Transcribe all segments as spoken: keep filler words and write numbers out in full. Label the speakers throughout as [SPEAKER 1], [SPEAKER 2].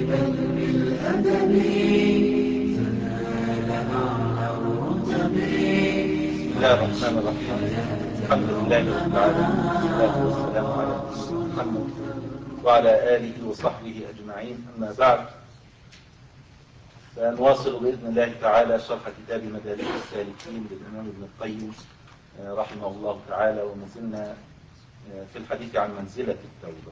[SPEAKER 1] بل بالأدب تنال أعلى الرتب.
[SPEAKER 2] بسم الله الرحمن الرحيم. الحمد لله رب العالمين، والصلاة والسلام على نبينا محمد وعلى آله وصحبه أجمعين، أما بعد، فنواصل بإذن الله تعالى شرح كتاب مدارج السالكين للإمام ابن القيم رحمه الله تعالى، وما زلنا في الحديث عن منزلة التوبة.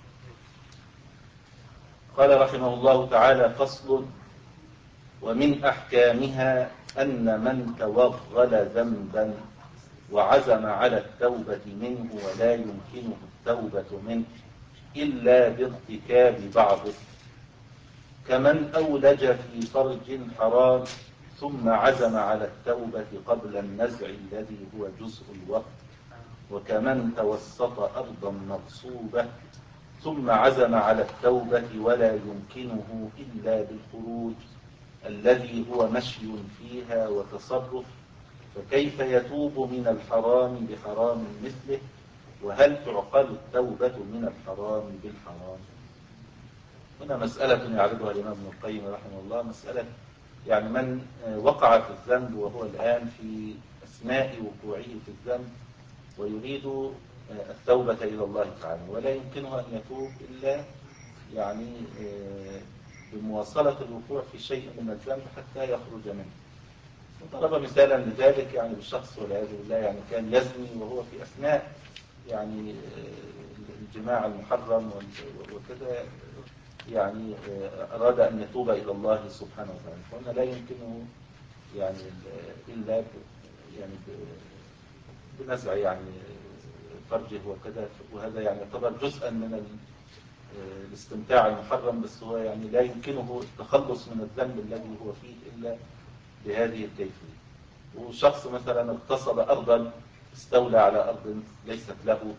[SPEAKER 2] قال رحمه الله تعالى: فصل: ومن أحكامها أن من توغل ذنبا وعزم على التوبة منه ولا يمكنه التوبة منه إلا بارتكاب بعضه، كمن أولج في فرج حرام ثم عزم على التوبة قبل النزع الذي هو جزء الوقت، وكمن توسط أرضا مغصوبة ثم عزم على التوبة ولا يمكنه إلا بالخروج الذي هو مشي فيها وتصرف، فكيف يتوب من الحرام بحرام مثله؟ وهل تعقل التوبة من الحرام بالحرام؟ هنا مسألة يعرضها الإمام ابن القيم رحمه الله، مسألة يعني من وقع في الذنب وهو الآن في أثناء وقوعه في الذنب ويريد التوبة إلى الله تعالى، ولا يمكنه أن يتوب إلا يعني بمواصلة الوقوع في شيء من الذنب حتى يخرج منه. وضرب مثالا لذلك يعني بالشخص والعياذ بالله، يعني كان يزني وهو في أثناء يعني الجماع المحرم وكذا، يعني أراد أن يتوب إلى الله سبحانه وتعالى، فهنا لا يمكنه يعني إلا يعني بنزع يعني فرجه وكذا، وهذا يعني يعتبر جزءا من الاستمتاع المحرم، بس هو يعني لا يمكنه التخلص من الذنب الذي هو فيه إلا بهذه الكيفية. وشخص مثلا اغتصب أرضا، استولى على أرض ليست له،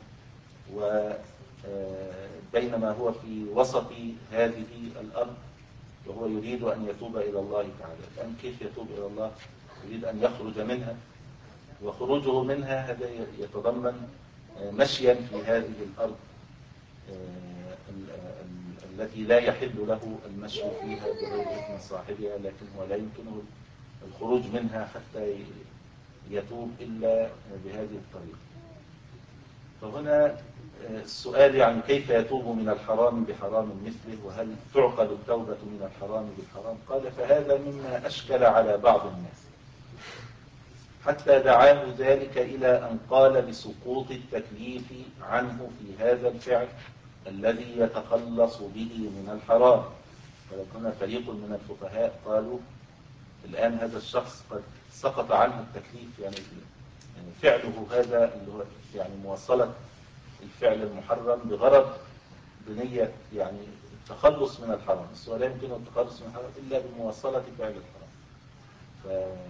[SPEAKER 2] وبينما هو في وسط هذه الأرض وهو يريد أن يتوب إلى الله تعالى، الآن كيف يتوب إلى الله؟ يريد أن يخرج منها، وخروجه منها هذا يتضمن مشيا في هذه الأرض التي لا يحل له المشي فيها بغير إذن صاحبها، لكن هو لا يمكنه الخروج منها حتى يتوب إلا بهذه الطريقة. فهنا السؤال يعني كيف يتوب من الحرام بحرام مثله؟ وهل تعقل التوبة من الحرام بالحرام؟ قال: فهذا مما أشكل على بعض الناس، حتى دعاه ذلك إلى أن قال بسقوط التكليف عنه في هذا الفعل الذي يتخلص به من الحرام. ولكن فريق من الفقهاء قالوا: الآن هذا الشخص قد سقط عنه التكليف، يعني يعني فعله هذا اللي هو يعني مواصلة الفعل المحرم بغرض بنية يعني التخلص من الحرام، بس لا يمكنه التخلص من الحرام إلا بمواصلة فعل الحرام. ف...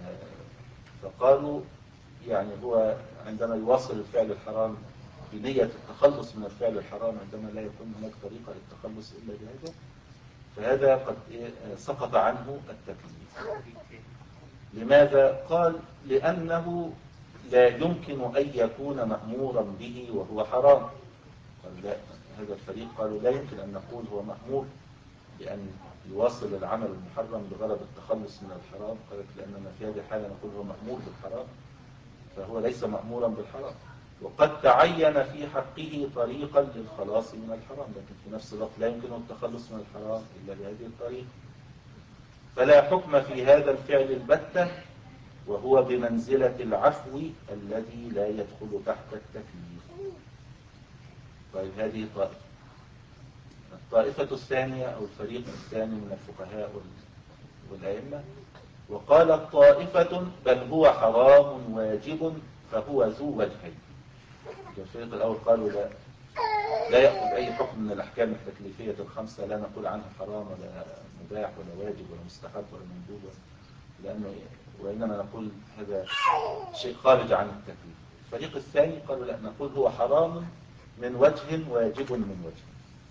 [SPEAKER 2] فقالوا يعني هو عندما يواصل الفعل الحرام بنية التخلص من الفعل الحرام، عندما لا يكون هناك طريقة للتخلص إلا بهذا، فهذا قد سقط عنه التكليف. لماذا؟ قال: لأنه لا يمكن أن يكون مأمورا به وهو حرام. قال لا، هذا الفريق قالوا لا يمكن أن نقول هو مأمور بأن يواصل العمل المحرم بغرض التخلص من الحرام. قالت: لأننا في هذه الحالة نقول هو مأمور بالحرام، فهو ليس مأمورا بالحرام، وقد تعين في حقه طريقا للخلاص من الحرام، لكن في نفس الوقت لا يمكنه التخلص من الحرام إلا بهذه الطريقة. فلا حكم في هذا الفعل البتة، وهو بمنزلة العفو الذي لا يدخل تحت التكليف. طيب، هذه طائفة. الطائفة الثانية أو الفريق الثاني من الفقهاء والأئمة، وقال طائفة: بل هو حرام واجب فهو ذو وجهين. الفريق الأول قالوا لا لا يأخذ أي حكم من الأحكام التكليفية الخمسة، لا نقول عنها حرام ولا مباح ولا واجب ولا مستحب ولا مندوب، لأنه وإنما نقول هذا شيء خارج عن التكليف. الفريق الثاني قالوا لا، نقول هو حرام من وجه واجب من وجه،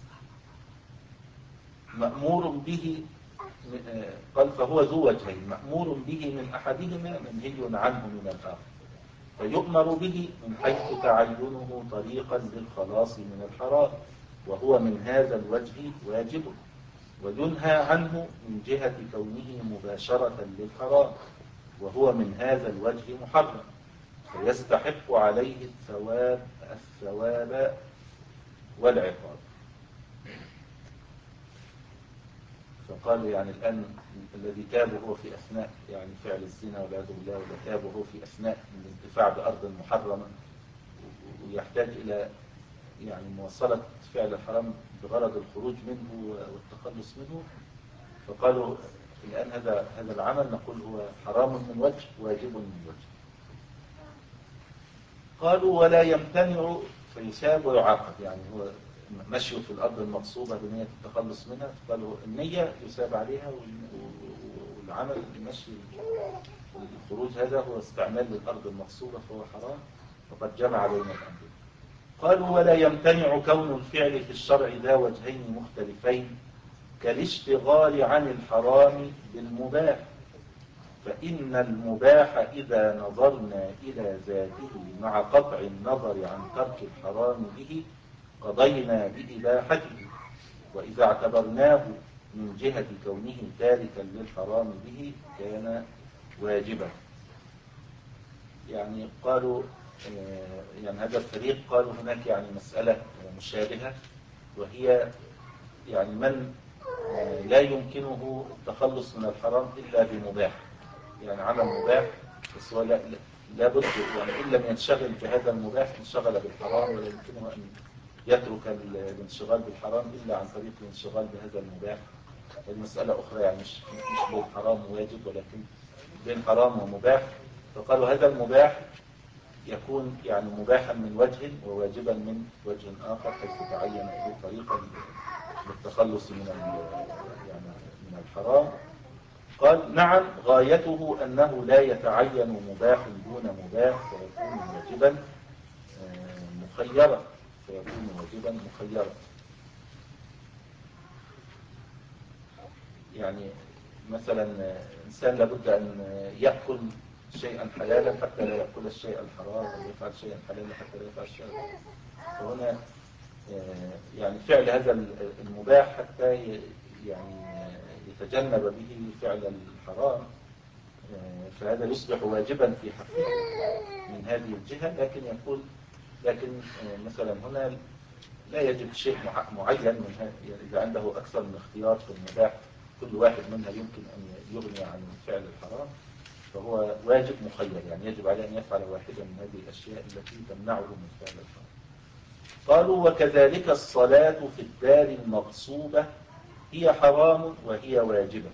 [SPEAKER 2] مأمور به. قال: فهو ذو وجهين، مأمور به من أحدهما منهي عنه من الآخر، فيؤمر به من حيث تعينه طريقا للخلاص من الحرام، وهو من هذا الوجه واجب، وينهى عنه من جهة كونه مباشرة للحرام، وهو من هذا الوجه محرم، فيستحق عليه الثواب الثواب والعقاب. فقال يعني الآن الذي تاب هو في أثناء يعني فعل الزنا والعياذ بالله، ولا تاب هو في أثناء الانتفاع بأرض محرمة ويحتاج إلى يعني مواصلة فعل الحرام بغرض الخروج منه والتخلص منه، فقالوا الآن هذا هذا العمل نقول هو حرام من وجه واجب من وجه. قالوا ولا يمتنع فيثاب ويعاقب، يعني هو مشي في الأرض المغصوبة بنية التخلص منها، قالوا النية يثاب عليها، والعمل المشي الخروج هذا هو استعمال للأرض المغصوبة فهو حرام، فقد جمع بين الأمرين. قالوا ولا يمتنع كون الفعل في الشرع ذا وجهين مختلفين كالاشتغال عن الحرام بالمباح، فإن المباح إذا نظرنا إلى ذاته مع قطع النظر عن ترك الحرام به قضينا بإباحته، وإذا اعتبرناه من جهة كونه تاركا للحرام به كان واجبا. يعني قالوا يعني هذا الفريق قالوا هناك يعني مسألة مشابهة، وهي يعني من لا يمكنه التخلص من الحرام إلا بمباح، يعني عمل مباح بس هو لا, لا بد يعني إن لم ينشغل بهذا المباح انشغل بالحرام، ولا يمكنه أن يترك الانشغال بالحرام إلا عن طريق الانشغال بهذا المباح. المسألة أخرى يعني مش مش بين حرام وواجب، ولكن بين حرام ومباح. فقالوا هذا المباح يكون يعني مباحا من وجه وواجبا من وجه آخر، حيث تعين له طريقا للتخلص من يعني من الحرام. قال نعم غايته أنه لا يتعين مباح دون مباح فيكون واجبا مخيرا فيكون واجبا مخيرا. يعني مثلا إنسان لابد أن يأكل شيئا حلالا حتى لا يأكل الشيء الحرام، أو يفعل شيئا حلالا حتى لا يفعل الشيء الحرام. فهنا يعني فعل هذا المباح حتى يعني يتجنب به فعل الحرام، فهذا يصبح واجبا في حقه من هذه الجهة. لكن يقول لكن مثلا هنا لا يجب شيء معين من هذا، إذا عنده أكثر من اختيار في المباح كل واحد منها يمكن أن يغني عن فعل الحرام، فهو واجب مخير، يعني يجب عليه أن يفعل واحدة من هذه الأشياء التي تمنعه من فعل الحرام. قالوا وكذلك الصلاة في الدار المغصوبة هي حرام وهي واجبة.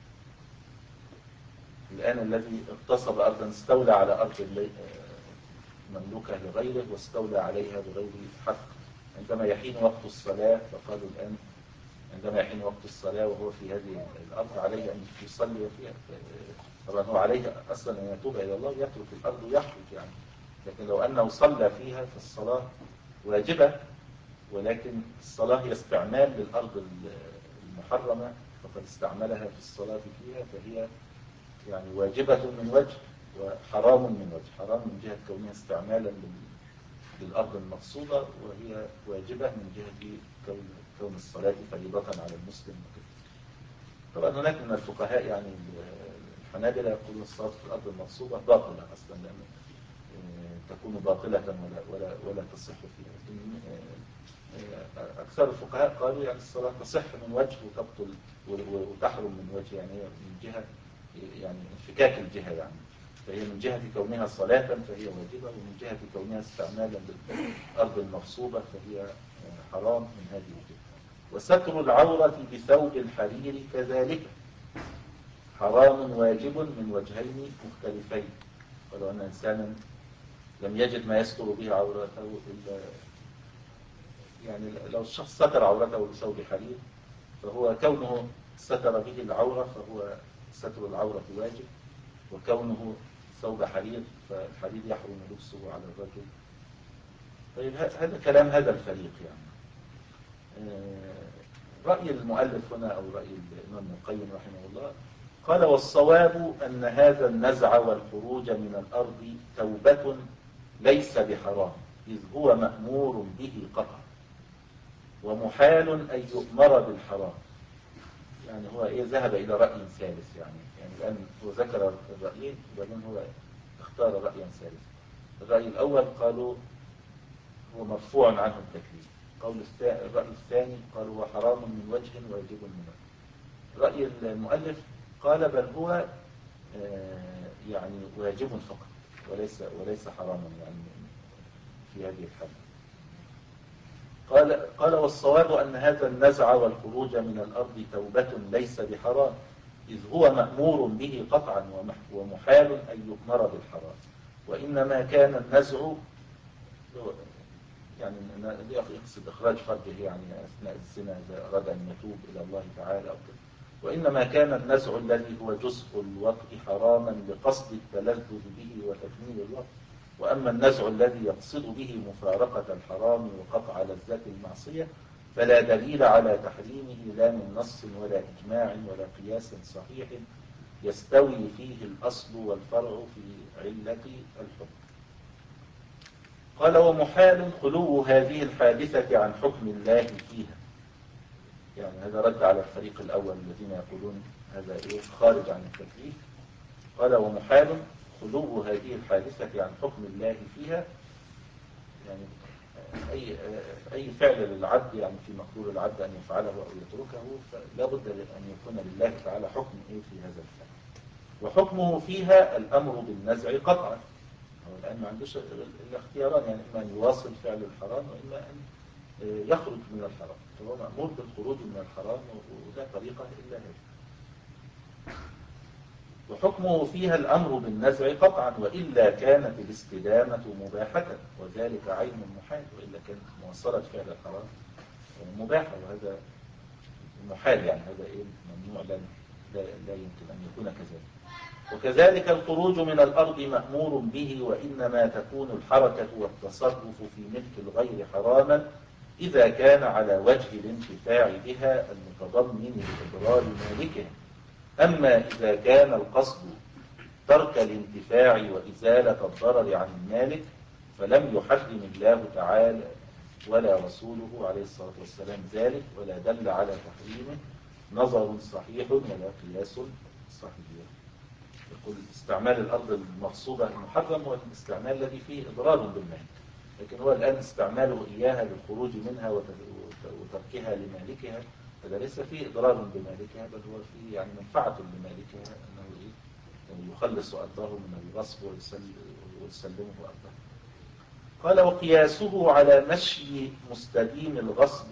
[SPEAKER 2] الآن الذي اغتصب أرضا استولى على أرض مملوكة لغيره واستولى عليها بغير حق، عندما يحين وقت الصلاة فقالوا الآن عندما يحين وقت الصلاة وهو في هذه الأرض عليه أن يصلي فيها. طبعا هو عليه أصلا أن يتوب إلى الله ويترك الأرض ويخرج يعني، لكن لو أنه صلى فيها فالصلاة واجبة، ولكن الصلاة هي استعمال للأرض المحرمة فقد استعملها في الصلاة فيها، فهي يعني واجبة من وجه وحرام من وجه. حرام من جهة كونها استعمالا للأرض المقصودة، وهي واجبة من جهة كون, كون الصلاة فريضة على المسلم. طبعا هناك من الفقهاء يعني الحنابلة يقولون الصلاة في الأرض المقصودة باطلة أصلا، لأن تكون باطلة ولا, ولا, ولا تصح فيها. لكن أكثر الفقهاء قالوا يعني الصلاة تصح من وجه وتبطل وتحرم من وجه، يعني من جهة يعني انفكاك الجهة، يعني فهي من جهة كونها صلاة فهي واجبة، ومن جهة كونها استعمالا للأرض المغصوبة فهي حرام من هذه الجهة. وستر العورة بثوب الحرير كذلك حرام واجب من وجهين مختلفين. قالوا أن إنسانا لم يجد ما يستر به عورته إلا يعني لو الشخص ستر عورته بثوب حرير فهو كونه ستر به العورة فهو ستر العورة واجب، وكونه ثوب حرير فالحرير يحرم لبسه على الرجل. طيب هذا كلام هذا الفريق يعني. رأي المؤلف هنا أو رأي الإمام ابن القيم رحمه الله قال والصواب أن هذا النزع والخروج من الأرض توبة ليس بحرام، إذ هو مأمور به قطعا، ومحال أن يؤمر بالحرام، يعني هو إيه ذهب إلى رأي ثالث يعني يعني الآن هو ذكر الرأيين وبعدين هو اختار رأيا ثالثا. الرأي الأول قالوا هو مرفوع عنه التكليف. قول الرأي الثاني قالوا هو حرام من وجه ويجب من وجه. رأي المؤلف قال بل هو يعني واجب فقط وليس وليس حراما يعني في هذه الحالة. قال قال والصواب أن هذا النزع والخروج من الأرض توبة ليس بحرام، إذ هو مأمور به قطعا ومحال أن يؤمر بالحرام، وإنما كان النزع يعني يقصد إخراج فرجه يعني أثناء الزنا إذا أراد أن يتوب إلى الله تعالى أو كده. وإنما كان النزع الذي هو جزء الوطء حراما لقصد التلذذ به وتكميل الوطء. وأما النزع الذي يقصد به مفارقة الحرام وقطع لذات المعصية فلا دليل على تحريمه لا من نص ولا إجماع ولا قياس صحيح يستوي فيه الأصل والفرع في علة الحكم. قال ومحال خلو هذه الحادثة عن حكم الله فيها. يعني هذا رد على الفريق الأول الذين يقولون هذا إيه خارج عن التكليف. قال ومحال خلو هذه الحادثة عن حكم الله فيها، يعني أي أي فعل للعبد يعني في مقدور العبد أن يفعله أو يتركه فلا بد أن يكون لله تعالى حكم إيه في هذا الفعل. وحكمه فيها الأمر بالنزع قطعا. هو الآن ما عندوش الاختياران، يعني إما أن يواصل فعل الحرام وإما أن يخرج من الحرام، فهو مأمور بالخروج من الحرام ولا طريقة إلا هذه. وحكمه فيها الأمر بالنزع قطعا، وإلا كانت الاستدامة مباحة وذلك عين محال، وإلا كانت مواصلة فعل الحرام مباحة وهذا محال، يعني هذا إيه ممنوع لا, لا يمكن أن يكون كذلك. وكذلك الخروج من الأرض مأمور به، وإنما تكون الحركة والتصرف في ملك الغير حراما إذا كان على وجه الانتفاع بها المتضمن لإضرار مالكها. أما إذا كان القصد ترك الانتفاع وإزالة الضرر عن المالك فلم يحرم الله تعالى ولا رسوله عليه الصلاة والسلام ذلك، ولا دل على تحريمه نظر صحيح ولا قياس صحيح. يقول استعمال الأرض المغصوبة المحرم هو الاستعمال الذي فيه إضرار بالمالك، لكن هو الآن استعماله إياها للخروج منها وتركها لمالكها، هذا ليس فيه إضرار بمالكها بل هو فيه يعني منفعة لمالكها أنه إيه يخلص أرضه من الغصب ويسلمه أرضه. قال وقياسه على مشي مستديم الغصب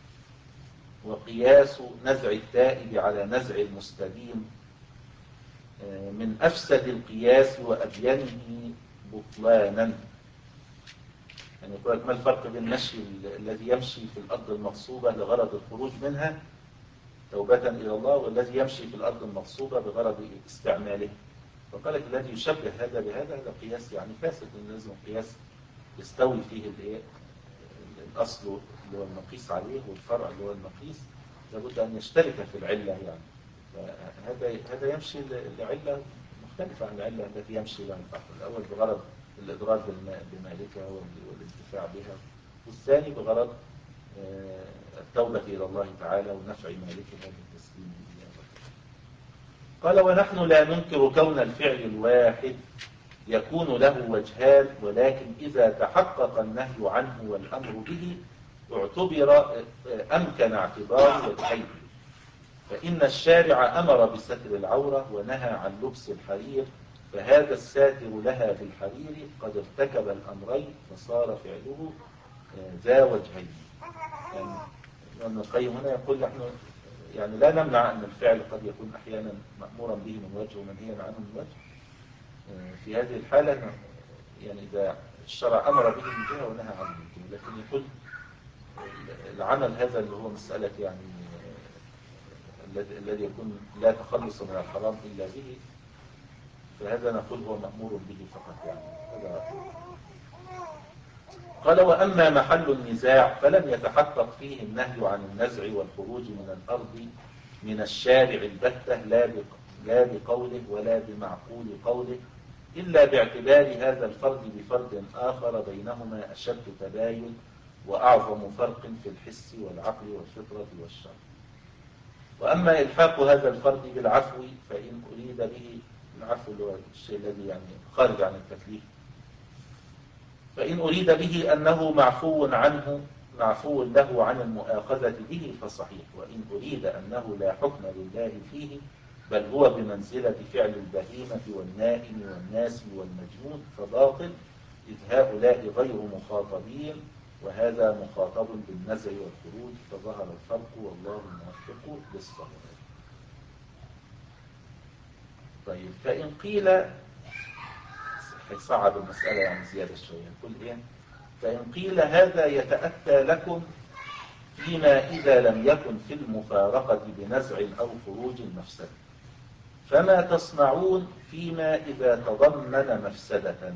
[SPEAKER 2] وقياس نزع التائب على نزع المستديم من أفسد القياس وأبينه بطلانا. يعني يقول ما الفرق بين المشي الذي يمشي في الأرض المغصوبة لغرض الخروج منها توبة إلى الله والذي يمشي في الأرض المغصوبة بغرض استعماله؟ فقال لك الذي يشبه هذا بهذا هذا قياس يعني فاسد، لازم قياس يستوي فيه الأصل اللي هو المقيس عليه والفرع اللي هو المقيس لابد أن يشترك في العلة، يعني هذا هذا يمشي لعلة مختلفة عن العلة التي يمشي لها البحر. الأول بغرض الإضرار بمالكها والانتفاع بها، والثاني بغرض التوبة إلى الله تعالى ونفع مالكها بالتسليم إليه. قال ونحن لا ننكر كون الفعل الواحد يكون له وجهان، ولكن إذا تحقق النهي عنه والأمر به اعتبر أمكن اعتبار وجهين. فإن الشارع أمر بستر العورة ونهى عن لبس الحرير، فهذا الساتر لها بالحرير قد ارتكب الأمرين فصار فعله ذا وجهين. يعني ابن القيم هنا يقول نحن يعني لا نمنع أن الفعل قد يكون أحيانا مأمورا به من وجه ومنهيا عنه من وجه. في هذه الحالة يعني إذا الشرع أمر به من جهة ونهى عنه من جهة، لكن يقول العمل هذا اللي هو مسألة يعني الذي يكون لا تخلص من الحرام إلا به، فهذا نقول هو مأمور به فقط. يعني هذا قال وأما محل النزاع فلم يتحقق فيه النهي عن النزع والخروج من الأرض من الشارع البتة لا بقوله ولا بمعقول قوله، إلا باعتبار هذا الفرد بفرد آخر بينهما أشد تباين وأعظم فرق في الحس والعقل والفطرة والشرع. وأما إلحاق هذا الفرد بالعفو فإن أريد به، العفو اللي هو الشيء الذي يعني خارج عن التكليف، فإن أريد به أنه معفو عنه معفو له عن المؤاخذة به فصحيح، وإن أريد أنه لا حكم لله فيه بل هو بمنزلة فعل البهيمة والنائم والناس والمجنون فباطل، إذ هؤلاء غير مخاطبين وهذا مخاطب بالنزع والخروج، فظهر الفرق والله الموفق للصواب. طيب، فإن قيل، هيصعب المسألة يعني زيادة شوية، يقول إيه؟ فإن قيل هذا يتأتى لكم فيما إذا لم يكن في المفارقة بنزع أو خروج المفسدة، فما تصنعون فيما إذا تضمن مفسدة،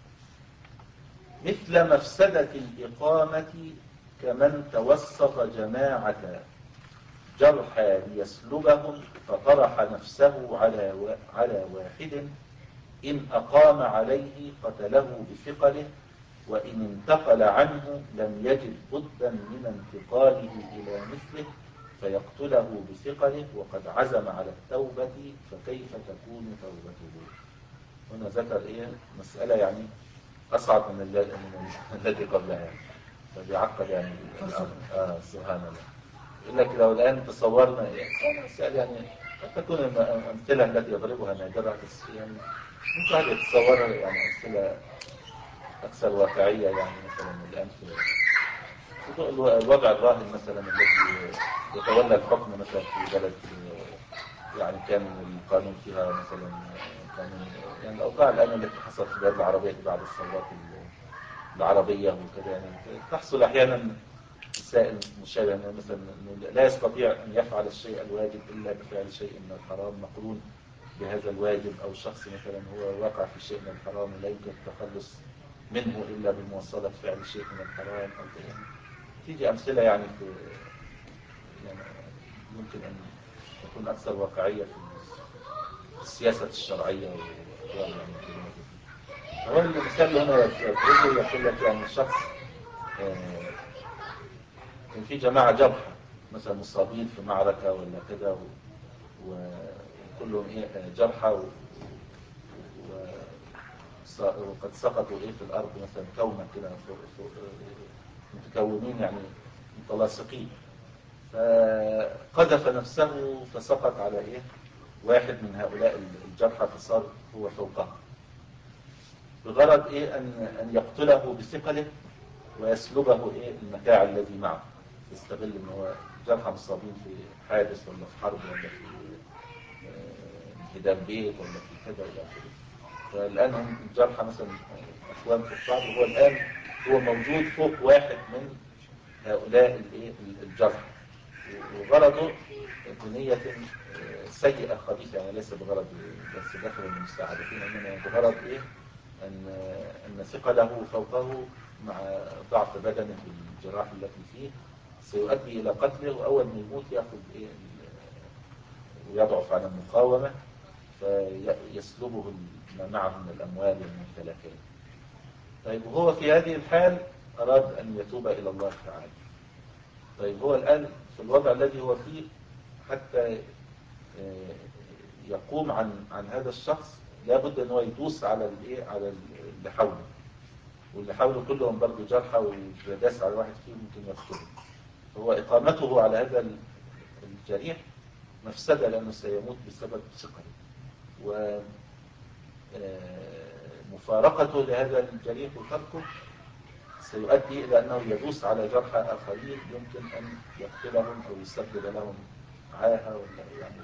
[SPEAKER 2] مثل مفسدة الإقامة كمن توسط جماعة جرحى ليسلبهم فطرح نفسه على على واحد إن أقام عليه قتله بثقله، وإن انتقل عنه لم يجد بدا من انتقاله إلى مثله فيقتله بثقله وقد عزم على التوبة، فكيف تكون توبته؟ هنا ذكر إيه؟ مسألة يعني أصعب من التي قبلها، فبيعقد يعني الأمر. آه سبحان الله. يقول لك لو الآن تصورنا إيه؟ مسألة يعني قد تكون الأمثلة التي يضربها نادرة، بس يعني ممكن واحد يتصور يعني أمثلة أكثر واقعية، يعني مثلا الآن في الوضع الراهن مثلا الذي يتولى الحكم مثلا في بلد يعني كان القانون فيها مثلا قانون، يعني الأوضاع الآن التي حصلت في البلاد العربية بعد الثورات العربية وكذا، يعني تحصل أحيانا مسائل مشابهة، مثلا لا يستطيع أن يفعل الشيء الواجب إلا بفعل شيء من الحرام مقرون بهذا الواجب، أو شخص مثلا هو واقع في شيء من الحرام لا يمكن التخلص منه إلا بمواصلة فعل شيء من الحرام أو كذا. تيجي أمثلة يعني في يعني يمكن أن تكون أكثر واقعية في السياسة الشرعية والأحوال يعني كده. هو المثال اللي هنا يقول يقول لك يعني الشخص كان في جماعة جرحى مثلا مصابين في معركة ولا كده، وكلهم إيه جرحى و... و... وقد سقطوا إيه في الأرض مثلا كوما كده متكونين يعني متلاصقين، فقذف نفسه فسقط على إيه واحد من هؤلاء الجرحى فصار هو فوقه، بغرض إيه أن أن يقتله بثقله ويسلبه إيه المتاع الذي معه، يستغل إن هو جرحى مصابين في حادث ولا في حرب ولا في هدام بيت ولا في كذا ولا كذا، فالآن هم الجرحى مثلا أخوان في بعض، وهو الآن هو موجود فوق واحد من هؤلاء الإيه الجرحى، وغرضه بنية سيئة خبيثة، يعني ليس بغرض بس داخل المساعدتين، إنما بغرض إيه أن أن ثقله فوقه مع ضعف بدنه بالجراح التي فيه سيؤدي إلى قتله، وأول ما يموت يأخذ إيه ويضعف عن المقاومة فيسلبه ما معه من الأموال والممتلكات. طيب وهو في هذه الحال أراد أن يتوب إلى الله تعالى. طيب هو الآن في الوضع الذي هو فيه حتى يقوم عن عن هذا الشخص لابد أن هو يدوس على الايه على اللي حوله، واللي حوله كلهم برضه جرحى، وإذا داس على واحد فيهم ممكن يقتله، فهو إقامته على هذا الجريح مفسدة لأنه سيموت بسبب ثقله، ومفارقته لهذا الجريح وتركه سيؤدي إلى أنه يدوس على جرحى آخرين يمكن أن يقتلهم أو يسبب لهم عاهة ولا يعني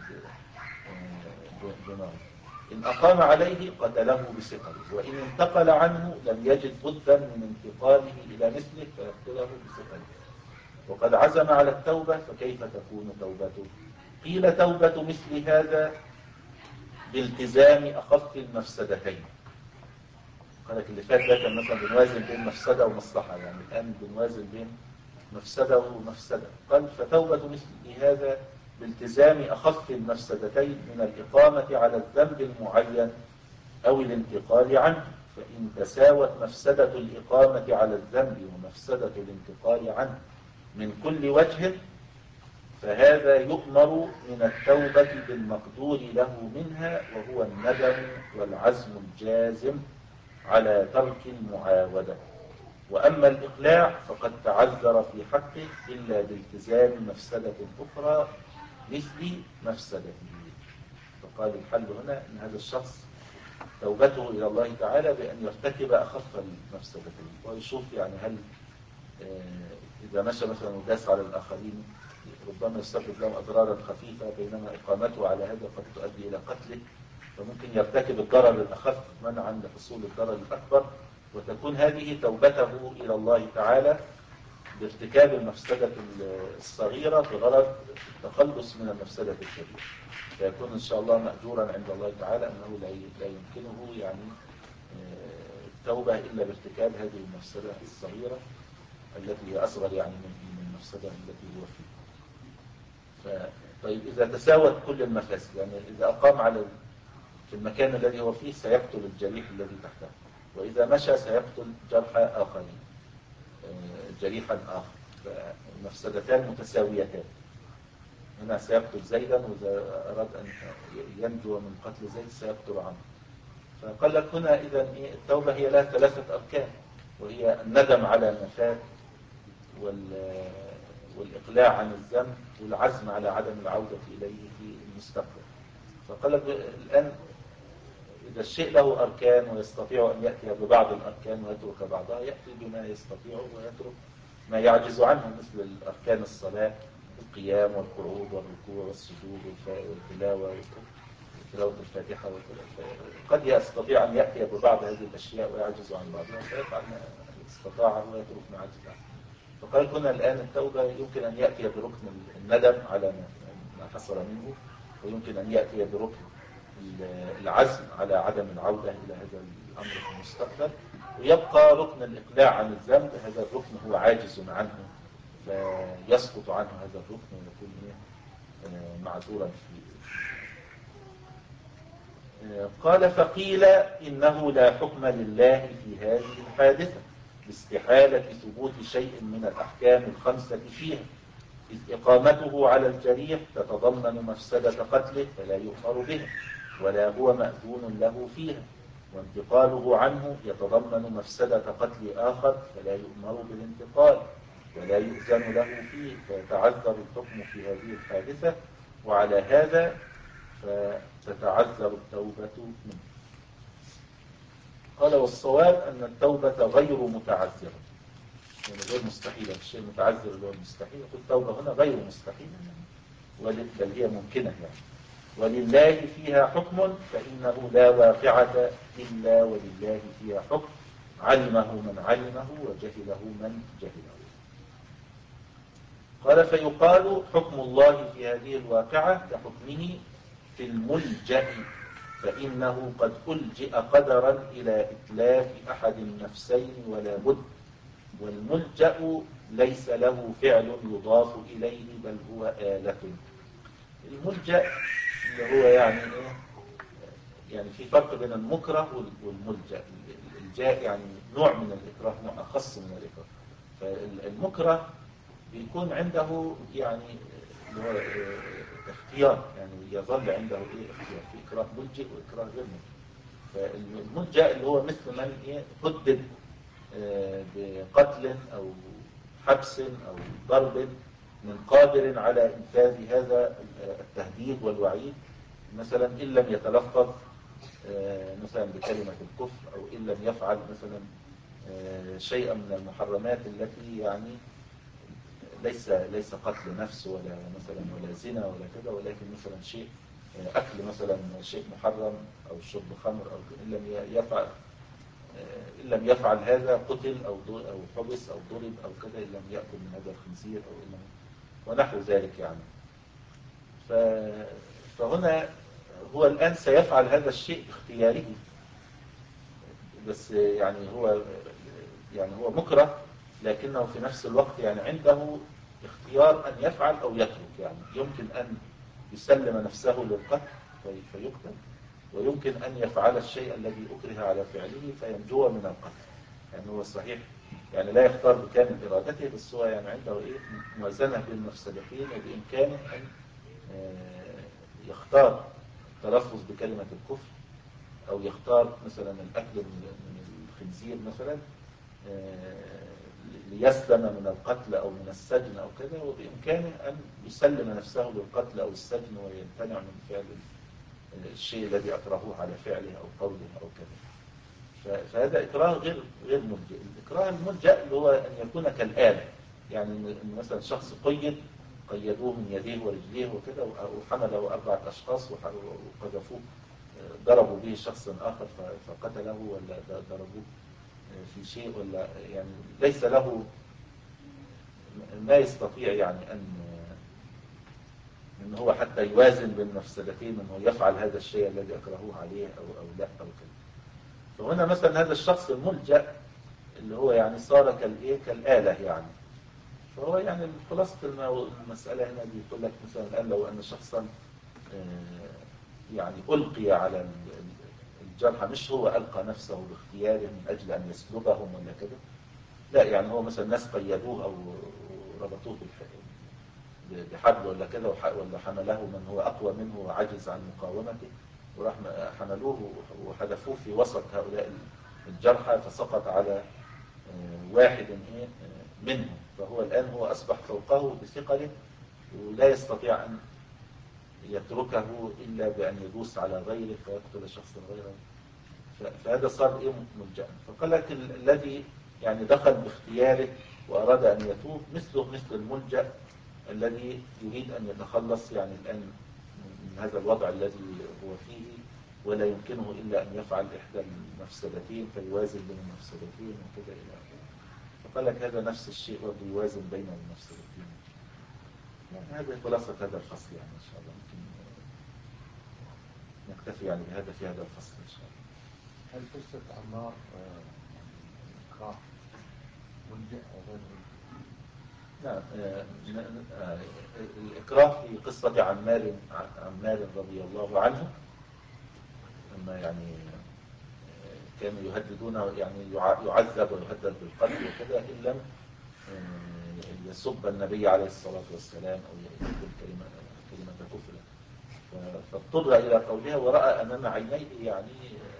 [SPEAKER 2] بموت. إن أقام عليه قتله بثقله، وإن انتقل عنه لم يجد بدا من انتقاله إلى مثله فيقتله بثقله، وقد عزم على التوبة فكيف تكون توبته؟ قيل توبة مثل هذا بالتزام أخف المفسدتين. قالك اللي فات ده كان مثلا بنوازن بين مفسدة ومصلحة، يعني الآن بنوازن بين مفسدة ومفسدة. قال فتوبة مثل هذا بالتزام أخف المفسدتين من الإقامة على الذنب المعين أو الانتقال عنه، فإن تساوت مفسدة الإقامة على الذنب ومفسدة الانتقال عنه من كل وجه فهذا يؤمر من التوبة بالمقدور له منها، وهو الندم والعزم الجازم على ترك المعاودة. وأما الإقلاع فقد تعذر في حقه إلا بالتزام مفسدة أخرى مثل مفسدته. فقال الحل هنا أن هذا الشخص توبته إلى الله تعالى بأن يرتكب أخف المفسدتين، ويشوف يعني هل إذا مشى مثلا وداس على الآخرين ربما يسبب لهم أضرارا خفيفة، بينما إقامته على هذا قد تؤدي إلى قتله، فممكن يرتكب الضرر الأخف منعا لحصول الضرر الأكبر، وتكون هذه توبته إلى الله تعالى بارتكاب المفسدة الصغيرة بغرض التخلص من المفسدة الكبيرة، فيكون إن شاء الله مأجورا عند الله تعالى أنه لا يمكنه يعني التوبة إلا بارتكاب هذه المفسدة الصغيرة التي هي أصغر يعني من المفسدة التي هو فيها. طيب إذا تساوت كل المفاسد، يعني إذا أقام على في المكان الذي هو فيه سيقتل الجريح الذي تحته، وإذا مشى سيقتل جرحى آخرين جريحا آخر، فالمفسدتان متساويتان. هنا سيقتل زيدا، وإذا أراد أن ينجو من قتل زيد سيقتل عنه. فقال لك هنا إذا التوبة هي لها ثلاثة أركان، وهي الندم على ما فات، والإقلاع عن الذنب، والعزم على عدم العودة إليه في المستقبل. فقال لك الآن إذا الشيء له أركان ويستطيع أن يأتي ببعض الأركان ويترك بعضها، يأتي بما يستطيع ويترك ما يعجز عنه، مثل الأركان الصلاة، القيام والقعود والركوع والسجود والتلاوة وتلاوة الفاتحة. قد يستطيع أن يأتي ببعض هذه الأشياء ويعجز عن بعضها، فيفعل ما استطاعه ويترك ما عجز عنه. فقال هنا الآن التوبة يمكن أن يأتي بركن الندم على ما حصل منه، ويمكن أن يأتي بركن العزم على عدم العودة إلى هذا الأمر في المستقبل، ويبقى ركن الإقلاع عن الذنب. هذا الركن هو عاجز عنه، فيسقط عنه هذا الركن ويكون معذورا فيه. قال فقيل إنه لا حكم لله في هذه الحادثة باستحالة ثبوت شيء من الأحكام الخمسة فيها، إذ إقامته على الجريح تتضمن مفسدة قتله فلا يؤمر به ولا هو مأذون له فيها، وانتقاله عنه يتضمن مفسدة قتل آخر فلا يؤمر بالانتقال ولا يؤذن له فيه، فيتعذر الحكم في هذه الحادثة، وعلى هذا فتتعذر التوبة منه. قال والصواب أن التوبة غير متعذرة، يعني غير مستحيلة. الشيء المتعذر اللي هو المستحيل، التوبة هنا غير مستحيلة يعني، بل هي ممكنة يعني. ولله فيها حكم فإنه لا واقعة إلا ولله فيها حكم، علمه من علمه وجهله من جهله. قال فيقال حكم الله في هذه الواقعة كحكمه في الملجأ، فإنه قد ألجئ قدرا إلى إتلاف أحد النفسين ولا بد، والملجأ ليس له فعل يضاف إليه بل هو آلة. الملجأ اللي هو يعني إيه؟ يعني في فرق بين المكره والملجأ. الجاء يعني نوع من الإكراه، نوع أخص من الإكراه. فالمكره بيكون عنده يعني اللي هو اختيار، يعني يظل عنده ايه اختيار، في إكراه ملجئ وإكراه غير ملجئ. فالملجأ اللي هو مثل من ايه هدد بقتل أو حبس أو ضرب من قادر على إنفاذ هذا التهديد والوعيد، مثلا إن لم يتلفظ مثلا بكلمة الكفر، أو إن لم يفعل مثلا شيئا من المحرمات التي يعني ليس ليس قتل نفس ولا مثلا ولا زنا ولا كذا، ولكن مثلا شيء أكل مثلا شيء محرم أو شرب خمر، أو إن لم يفعل إن لم يفعل هذا قتل أو أو حبس أو ضرب أو كذا، إن لم يأكل من هذا الخنزير أو إن ونحو ذلك يعني. فهنا هو الآن سيفعل هذا الشيء باختياره، بس يعني هو يعني هو مكره، لكنه في نفس الوقت يعني عنده اختيار أن يفعل أو يترك. يعني يمكن أن يسلم نفسه للقتل فيقتل، ويمكن أن يفعل الشيء الذي أكره على فعله فينجو من القتل. يعني هو صحيح يعني لا يختار بكامل إرادته، بس هو يعني عنده إيه موازنة بين المفسدتين، وبإمكانه أن يختار التلفظ بكلمة الكفر، أو يختار مثلا الأكل من الخنزير مثلا ليسلم من القتل أو من السجن أو كذا، وبإمكانه أن يسلم نفسه للقتل أو السجن ويمتنع من فعل الشيء الذي أكرهوه على فعله أو قوله أو كذا. فهذا إكراه غير غير ملجئ. الإكراه الملجأ اللي هو أن يكون كالآلة، يعني إن مثلا شخص قيد قيدوه من يديه ورجليه وكده، وحمله أربعة أشخاص وقذفوه، ضربوا به شخصا آخر فقتله، ولا ضربوه في شيء، ولا يعني ليس له ما يستطيع يعني أن إن هو حتى يوازن بين المفسدتين، أنه يفعل هذا الشيء الذي أكرهوه عليه أو أو لا أو كذا. فهنا مثلا هذا الشخص الملجأ اللي هو يعني صار كالإيه كالآلة يعني. فهو يعني خلاصة المسألة هنا بيقول لك مثلا الآن لو أن شخصا يعني ألقي على الجرحى، مش هو ألقى نفسه باختياره من أجل أن يسلبهم ولا كده، لا، يعني هو مثلا ناس قيدوه أو ربطوه بحبل ولا كده، ولا حمله من هو أقوى منه وعجز عن مقاومته، وراح حملوه وحدفوه في وسط هؤلاء الجرحى، فسقط على واحد منهم، فهو الآن هو أصبح فوقه بثقله، ولا يستطيع أن يتركه إلا بأن يدوس على غيره فيقتل شخصا غيره. فهذا صار إيه ملجأ. فقال لك الذي يعني دخل باختياره وأراد أن يتوب مثله مثل الملجأ الذي يريد أن يتخلص يعني الآن من هذا الوضع الذي هو فيه، ولا يمكنه إلا أن يفعل إحدى المفسدتين فيوازن بين المفسدتين وكذا إلى آخره. فقال لك هذا نفس الشيء برضه يوازن بين المفسدتين. يعني هذه خلاصة هذا الفصل، يعني إن شاء الله ممكن نكتفي يعني بهذا في هذا الفصل إن شاء الله.
[SPEAKER 3] هل قصة عمار إكراه ملجأ أو غير
[SPEAKER 2] ملجأ؟ نعم. الإكراه في قصة عمار عمار رضي الله عنه، لما يعني كانوا يهددونه يعني يعذب ويهدد بالقتل وكذا إن لم يسب النبي عليه الصلاة والسلام أو يقول كلمة كلمة كفر، فاضطر إلى قولها، ورأى أمام عينيه يعني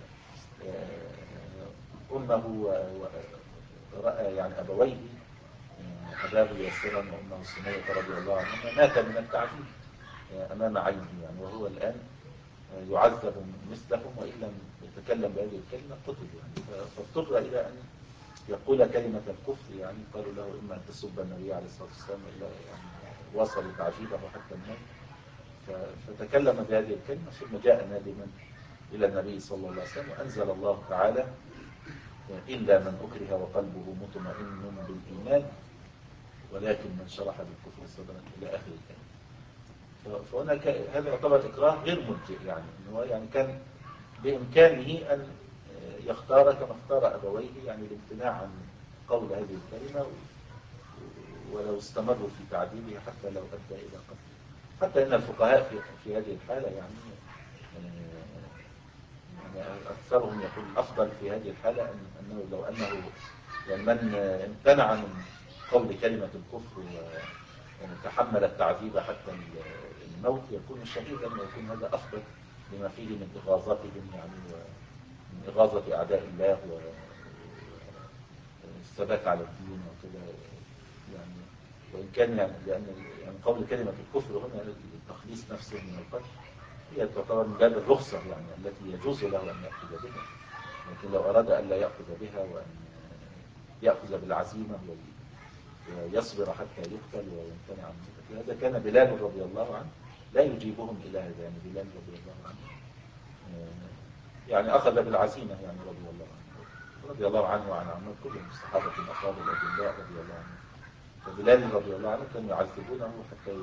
[SPEAKER 2] أمه، ورأى يعني أبويه أباه ياسرا وأمه سمية رضي الله عنهما مات من التعذيب أمام عينه يعني، وهو الآن يعذب مثلهم، وإن لم يتكلم بهذه الكلمة قتل يعني. فاضطر إلى أن يقول كلمة الكفر يعني. قالوا له إما أن تسب النبي عليه الصلاة والسلام، إلا يعني وصل تعذيبه حتى الموت. فتكلم بهذه الكلمة، ثم جاء نادما إلى النبي صلى الله عليه وسلم، وأنزل الله تعالى إلا من أكره وقلبه مطمئن بالإيمان ولكن من شرح بالكفر صدرا إلى آخر الكلمة. فهنا هذا يعتبر إكراه غير ملجئ، يعني إنه يعني كان بإمكانه أن يختار كما اختار أبويه يعني الامتناع عن قول هذه الكلمة، ولو استمروا في تعذيبه حتى لو أدى إلى قتله. حتى إن الفقهاء في, في هذه الحالة يعني, يعني أكثرهم يقول الأفضل في هذه الحالة أن أنه لو أنه يعني من امتنع من قول كلمة الكفر وتحمل التعذيب حتى الموت يكون شهيدا، ويكون هذا أفضل لما فيه من إغاظتهم يعني، ومن إغاظة أعداء الله والثبات على الدين وكذا يعني. وإن كان يعني لأن يعني قول كلمة الكفر هنا التخليص نفسه من القتل هي تعتبر من باب الرخصة يعني التي يجوز له أن يأخذ بها، لكن لو أراد أن لا يأخذ بها وأن يأخذ بالعزيمة ويصبر حتى يقتل ويمتنع عن ذلك. هذا كان بلال رضي الله عنه لا يجيبهم إلى هذا يعني. بلال رضي الله عنه يعني أخذ بالعزيمة يعني رضي الله عنه رضي الله عنه وعن عمار كلهم الصحابة الأفاضل الأجلاء رضي الله عنهم. فبلال رضي الله عنه كانوا يعذبونه حتى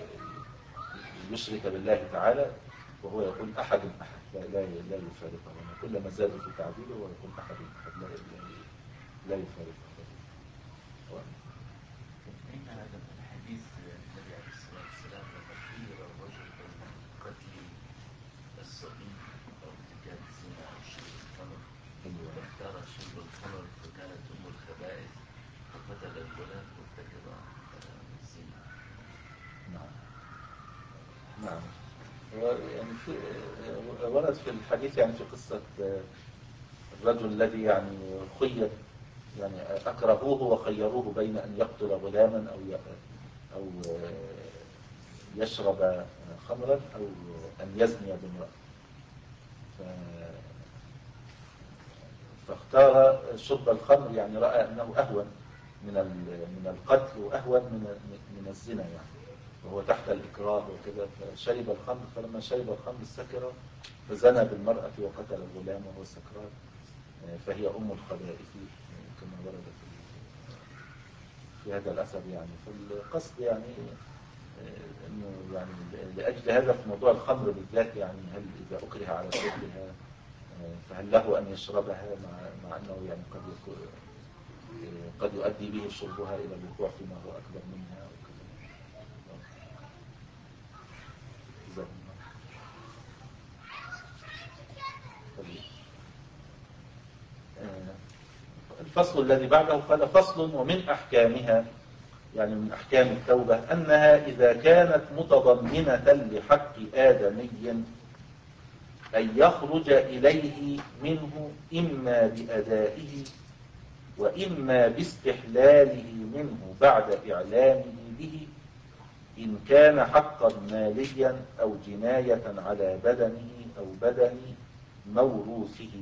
[SPEAKER 2] يشرك بالله تعالى، وهو يقول أحد أحد لا لا, لا يفارقه. كلما زادوا في تعذيبه هو يقول أحد أحد لا لا يفارقه.
[SPEAKER 3] أين هذا الحديث النبي عليه الصلاة والسلام لما خير الرجل بين قتل الصبي أو ارتكاب الزنا أو شرب الخمر، واختار شرب الخمر فكانت أم الخبائث
[SPEAKER 2] نعم. يعني في ورد في الحديث يعني في قصة الرجل الذي يعني خير، يعني أكرهوه وخيروه بين أن يقتل غلاما أو أو يشرب خمرا أو أن يزني بامرأة، فاختار شرب الخمر، يعني رأى أنه أهون من من القتل وأهون من من الزنا يعني، وهو تحت الإكراه وكذا، فشرب الخمر، فلما شرب الخمر سكر فزنى بالمرأة وقتل الغلام وهو سكران، فهي أم الخبائث كما ورد في هذا الأثر يعني. فالقصد يعني أنه يعني لأجل هذا في موضوع الخمر بالذات، يعني هل إذا أكره على شربها فهل له أن يشربها مع, مع أنه يعني قد يكون قد يؤدي به شربها إلى الوقوع فيما هو أكبر منها أو كذا. الفصل الذي بعده قال فصل ومن أحكامها، يعني من أحكام التوبة أنها إذا كانت متضمنة لحق آدمي أن يخرج إليه منه إما بأدائه وإما باستحلاله منه بعد إعلامه به، إن كان حقا ماليا أو جناية على بدنه أو بدن موروثه،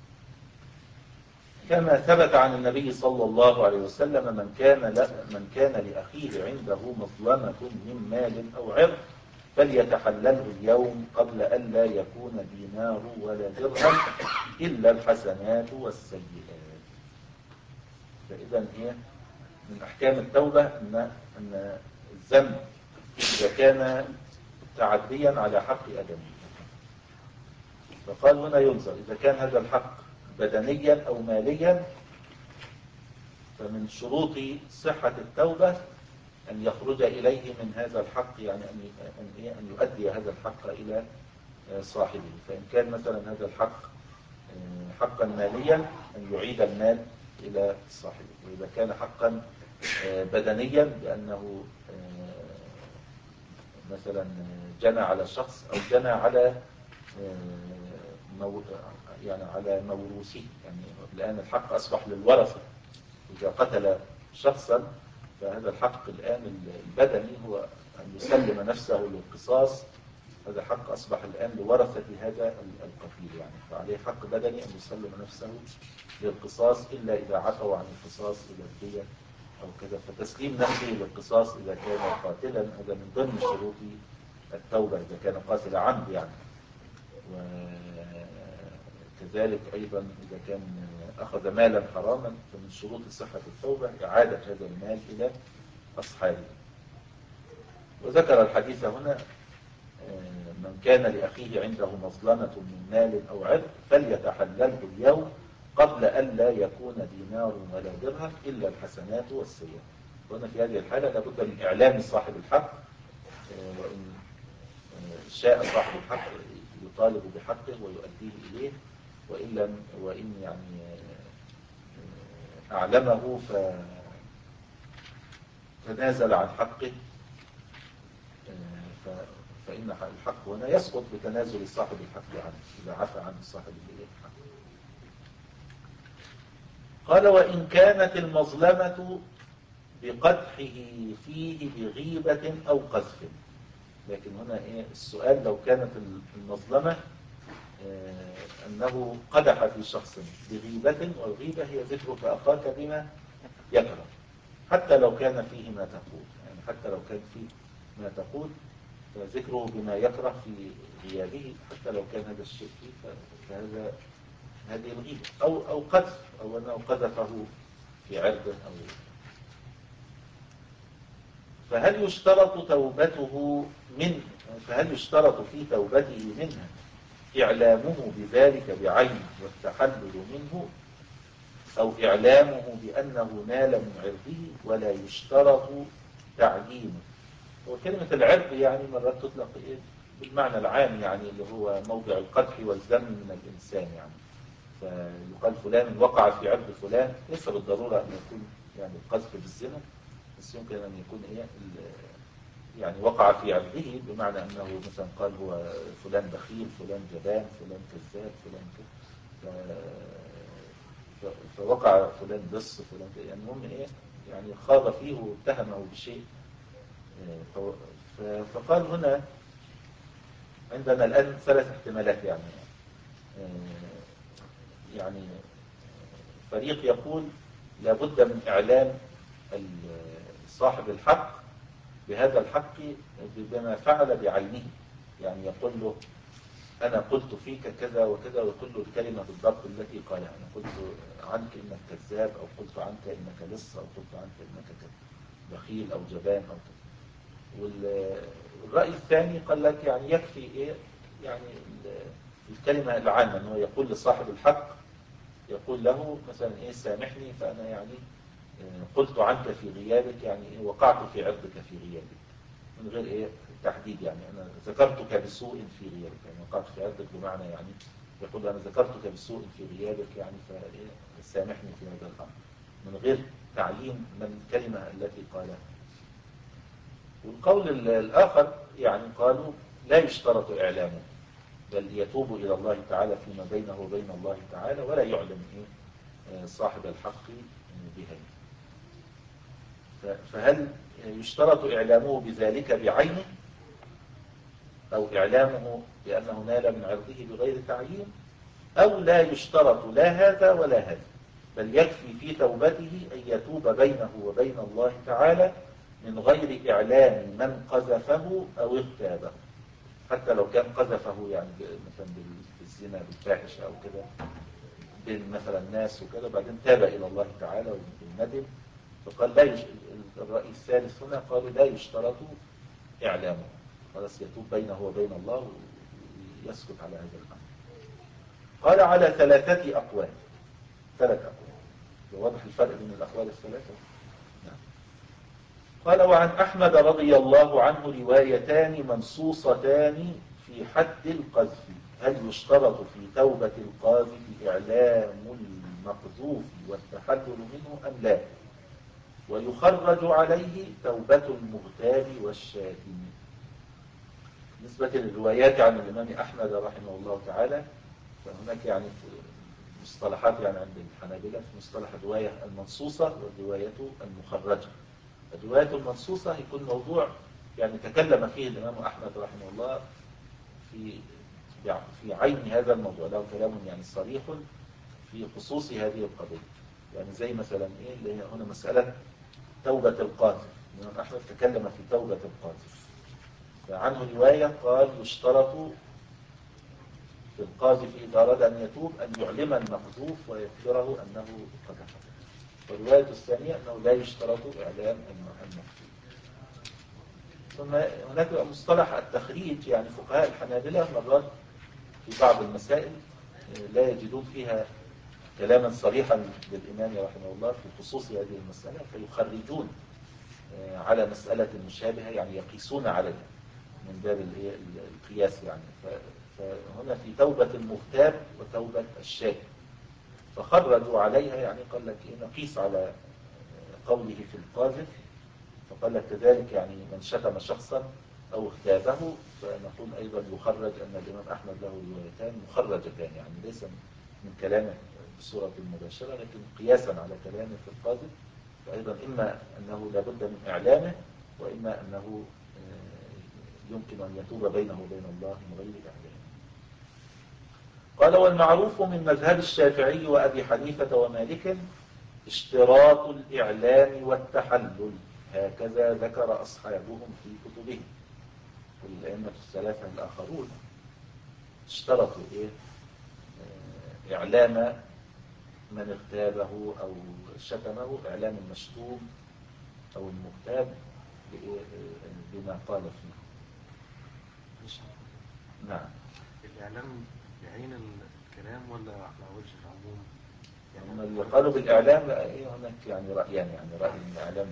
[SPEAKER 2] كما ثبت عن النبي صلى الله عليه وسلم من كان من كان لأخيه عنده مظلمة من مال أو عرض فليتحلله اليوم قبل أن لا يكون دينار ولا درهم إلا الحسنات والسيئات. فإذا هي من أحكام التوبة أن أن الذنب إذا كان تعديا على حق آدمي، فقال هنا ينظر إذا كان هذا الحق بدنيا أو ماليا، فمن شروط صحة التوبة أن يخرج إليه من هذا الحق، يعني أن أن يؤدي هذا الحق إلى صاحبه. فإن كان مثلا هذا الحق حقا ماليا أن يعيد المال إلى صاحبه، وإذا كان حقا بدنيا بأنه مثلا جنى على شخص أو جنى على يعني على موروثه، يعني الآن الحق أصبح للورثة، إذا قتل شخصا فهذا الحق الآن البدني هو أن يسلم نفسه للقصاص، هذا حق أصبح الآن لورثة هذا القتيل، يعني فعليه حق بدني أن يسلم نفسه للقصاص إلا إذا عفوا عن القصاص إلى الدية أو كذا، فتسليم نفسه للقصاص إذا كان قاتلا هذا من ضمن شروط التوبة إذا كان قاتل عمد يعني. وكذلك أيضا إذا كان أخذ مالا حراما فمن شروط صحة التوبة إعادة هذا المال إلى أصحابه. وذكر الحديث هنا من كان لأخيه عنده مظلمة من مال أو عرض فليتحلله اليوم قبل أن لا يكون دينار ولا درهم إلا الحسنات والسيئات. وهنا في هذه الحالة لابد من إعلام صاحب الحق، وإن شاء صاحب الحق يطالب بحقه ويؤديه إليه، وإن لم وإن يعني أعلمه فتنازل عن حقه فإن الحق هنا يسقط بتنازل صاحب الحق عنه إذا عفى عنه صاحب الحق. قال وإن كانت المظلمة بقدحه فيه بغيبة أو قذف، لكن هنا إيه السؤال لو كانت المظلمة آه أنه قدح في شخص بغيبة، والغيبة هي ذكرك أخاك بما يكره، حتى لو كان فيه ما تقول، يعني حتى لو كان فيه ما تقول فذكره بما يكره في غيابه حتى لو كان هذا الشيء فيه، فهذا هذه الغيبة أو أو قذف، أو أنه قذفه في عرضه أو. فهل يشترط توبته من فهل يشترط في توبته منها إعلامه بذلك بعينه والتحلل منه، أو إعلامه بأنه نال من عرضه ولا يشترط تعيينه؟ وكلمة العرض يعني مرات تطلق إيه بالمعنى العام، يعني اللي هو موضع القدح والذم من الإنسان، يعني فيقال فلان وقع في عرض فلان، ليس بالضرورة أن يكون يعني القذف بالزنا، بس يمكن أن يكون إيه يعني وقع في عرضه، بمعنى أنه مثلا قال هو فلان بخيل، فلان جبان، فلان كذاب، فلان كذا، فوقع فلان لص، فلان كذا، يعني المهم إيه، يعني خاض فيه واتهمه بشيء. فقال هنا عندنا الآن ثلاث احتمالات، يعني يعني فريق يقول لابد من إعلام صاحب الحق بهذا الحق بما فعل بعينه، يعني يقول له أنا قلت فيك كذا وكذا، ويقول له الكلمة بالضبط التي قالها، أنا قلت عنك إنك كذاب، أو قلت عنك إنك لص، أو قلت عنك إنك بخيل أو جبان أو كذا. والرأي الثاني قال لك يعني يكفي إيه، يعني الكلمة العامة، أنه يقول لصاحب الحق، يقول له مثلا إيه سامحني، فأنا يعني قلت عنك في غيابك، يعني إيه وقعت في عرضك في غيابك، من غير إيه تحديد، يعني أنا ذكرتك بسوء في غيابك، يعني وقعت في عرضك بمعنى يعني يقول أنا ذكرتك بسوء في غيابك، يعني فسامحني في هذا الأمر، من غير تعيين من الكلمة التي قالها. والقول الآخر يعني قالوا لا يشترط إعلامه، بل يتوب إلى الله تعالى فيما بينه وبين الله تعالى، ولا يعلم إيه صاحب الحق بهذا. فهل يشترط إعلامه بذلك بعينه، أو إعلامه بأنه نال من عرضه بغير تعيين، أو لا يشترط لا هذا ولا هذا، بل يكفي في توبته أن يتوب بينه وبين الله تعالى من غير إعلام من قذفه أو اغتابه، حتى لو كان قذفه يعني مثلا بالزنا بالفاحشة أو كده بين مثلا الناس وكذا، بعدين تاب إلى الله تعالى وندم. فقال لا يش... الرأي الثالث هنا قالوا لا يشترط إعلامه، خلاص يتوب بينه وبين الله ويسكت على هذا الأمر. قال على ثلاثة أقوال، ثلاث أقوال، واضح الفرق بين الأقوال الثلاثة. نعم. قال وعن أحمد رضي الله عنه روايتان منصوصتان في حد القذف، هل يشترط في توبة القاذف إعلام المقذوف والتحلل منه أم لا، ويخرج عليه توبة المغتاب والشاتم. بالنسبة للروايات عن الإمام أحمد رحمه الله تعالى، فهناك يعني مصطلحات يعني عند الحنابلة في مصطلح الرواية المنصوصة والرواية المخرجة. الرواية المنصوصة يكون موضوع يعني تكلم فيه الإمام أحمد رحمه الله في في عين هذا الموضوع، له كلام يعني صريح في خصوص هذه القضية، يعني زي مثلا إيه اللي هي هنا مسألة توبة القاذف. الإمام أحمد تكلم في توبة القاذف، فعنه رواية قال يشترط في القاذف إذا أراد أن يتوب أن يعلم المقذوف ويخبره أنه قذفه. والرواية الثانية أنه لا يشترط إعلام المقذوف. ثم هناك مصطلح التخريج، يعني فقهاء الحنابلة مرات في بعض المسائل لا يجدون فيها كلاما صريحا للإمام رحمه الله في خصوص هذه المسألة، فيخرجون على مسألة مشابهة، يعني يقيسون عليها من باب القياس. يعني فهنا في توبة المغتاب وتوبة الشاك، فخرجوا عليها، يعني قال لك إيه نقيس على قوله في القاذف، فقال لك كذلك يعني من شتم شخصا أو اغتابه، فنقول أيضا يخرج أن الإمام أحمد له روايتان مخرجتان، يعني ليس من كلامه بصورة مباشرة، لكن قياسا على كلامه في القاذف، فأيضا إما أنه لابد من إعلامه، وإما أنه يمكن أن يتوب بينه وبين الله من غير إعلامه. قال والمعروف من مذهب الشافعي وأبي حنيفة ومالك اشتراط الإعلام والتحلل، هكذا ذكر أصحابهم في كتبهم. والأئمة الثلاثة الآخرون اشترطوا إيه؟ إعلام من اغتابه أو شتمه، إعلام المشتوم أو المغتاب بما قال فيه. نعم.
[SPEAKER 4] الإعلام بعين الكلام ولا على وجه العموم؟
[SPEAKER 2] يعني اللي قالوا بالإعلام هناك يعني رأيان، يعني رأي الإعلام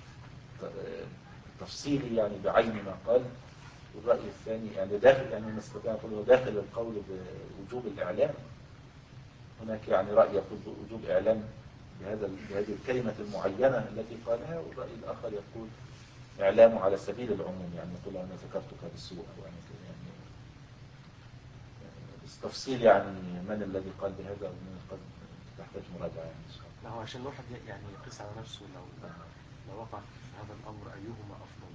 [SPEAKER 2] تفصيلي يعني بعين ما قال، والرأي الثاني يعني داخل، يعني نستطيع نقول داخل القول بوجوب الإعلام. هناك يعني رأي يقول بوجوب إعلام بهذا بهذه الكلمة المعينة التي قالها، والرأي الآخر يقول إعلامه على سبيل العموم، يعني يقول أنا ذكرتك بالسوء أو أنا كده يعني. بس تفصيل يعني من الذي قال بهذا ومن الذي قال تحتاج مراجعة يعني إن شاء الله.
[SPEAKER 4] لا، هو عشان الواحد يعني يقيس على نفسه لو لو وقع في هذا الأمر أيهما أفضل.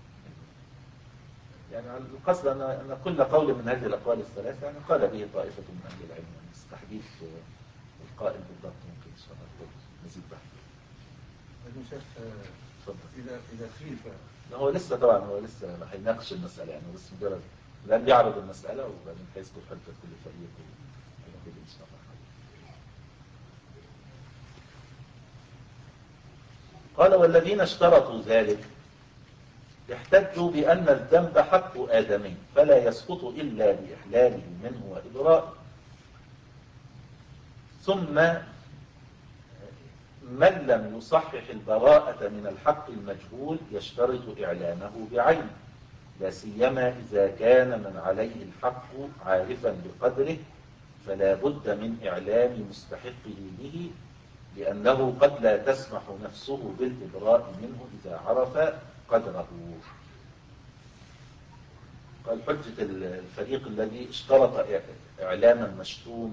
[SPEAKER 2] يعني القصد أن أن كل قول من هذه الأقوال الثلاثة يعني قال به طائفة من أهل العلم، يعني بس تحديد القائل بالضبط ممكن إن شاء الله نزيد بحث.
[SPEAKER 5] المشايخ إذا إذا خيف
[SPEAKER 2] لا هو لسه طبعا هو لسه هيناقش المسألة، يعني بس مجرد لن يعرض المسألة وبعدين هيذكر حجة كل فريق ويقول إن شاء الله. قال والذين اشترطوا ذلك احتجوا بأن الذنب حق آدمي فلا يسقط إلا بإحلاله منه وإبرائه، ثم من لم يصحح البراءة من الحق المجهول يشترط إعلانه بعينه، لا سيما إذا كان من عليه الحق عارفا بقدره فلا بد من إعلام مستحقه به، لأنه قد لا تسمح نفسه بالإبراء منه إذا عرف قدره. قال حجة الفريق الذي اشترط إعلاما مشتوم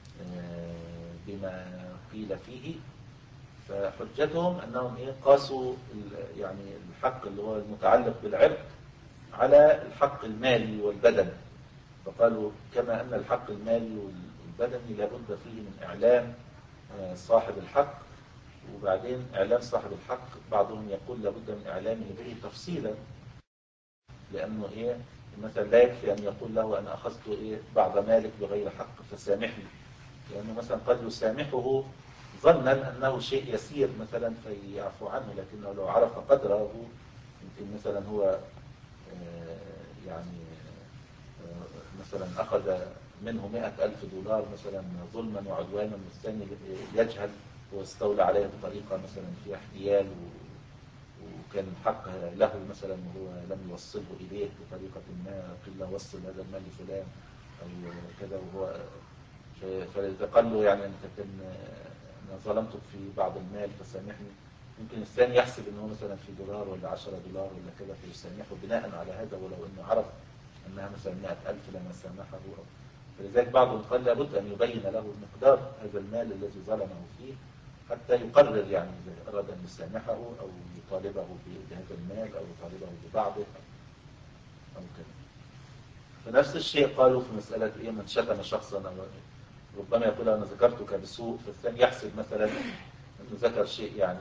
[SPEAKER 2] بما قيل فيه، فحجتهم أنهم إيه قاسوا يعني الحق اللي هو المتعلق بالعرض على الحق المالي والبدني، فقالوا كما أن الحق المالي والبدني لابد فيه من إعلام صاحب الحق، وبعدين إعلام صاحب الحق بعضهم يقول لابد من إعلامه به تفصيلا، لأنه إيه مثلا لا يكفي أن يقول له أنا أخذت إيه بعض مالك بغير حق فسامحني، لأنه مثلا قد يسامحه ظنا أنه شيء يسير مثلا فيعفو عنه، لكنه لو عرف قدره يمكن مثلا هو يعني مثلا أخذ منه مئة ألف دولار مثلا ظلما وعدوانا، والثاني يجهل واستولى عليه بطريقة مثلا فيها احتيال وكان الحق له مثلا وهو لم يوصله إليه بطريقة ما، قيل له وصل هذا المال لفلان أو كذا، وهو فإذا قال له يعني أنت كان أنا ظلمتك في بعض المال فسامحني، يمكن الثاني يحسب أنه مثلا في دولار ولا عشرة دولار ولا كذا فيسامحه بناء على هذا، ولو أنه عرف أنها مثلا مئة ألف لما سامحه. فلذلك بعضهم قال لابد أن يبين له مقدار هذا المال الذي ظلمه فيه حتى يقرر يعني إذا أراد أن يسامحه أو يطالبه بهذا المال أو يطالبه ببعضه أو كذا. فنفس الشيء قالوا في مسألة إيه من شتم شخصا أو ربما يقول أنا ذكرتك بسوء، فالثاني يحسب مثلا أنه ذكر شيء يعني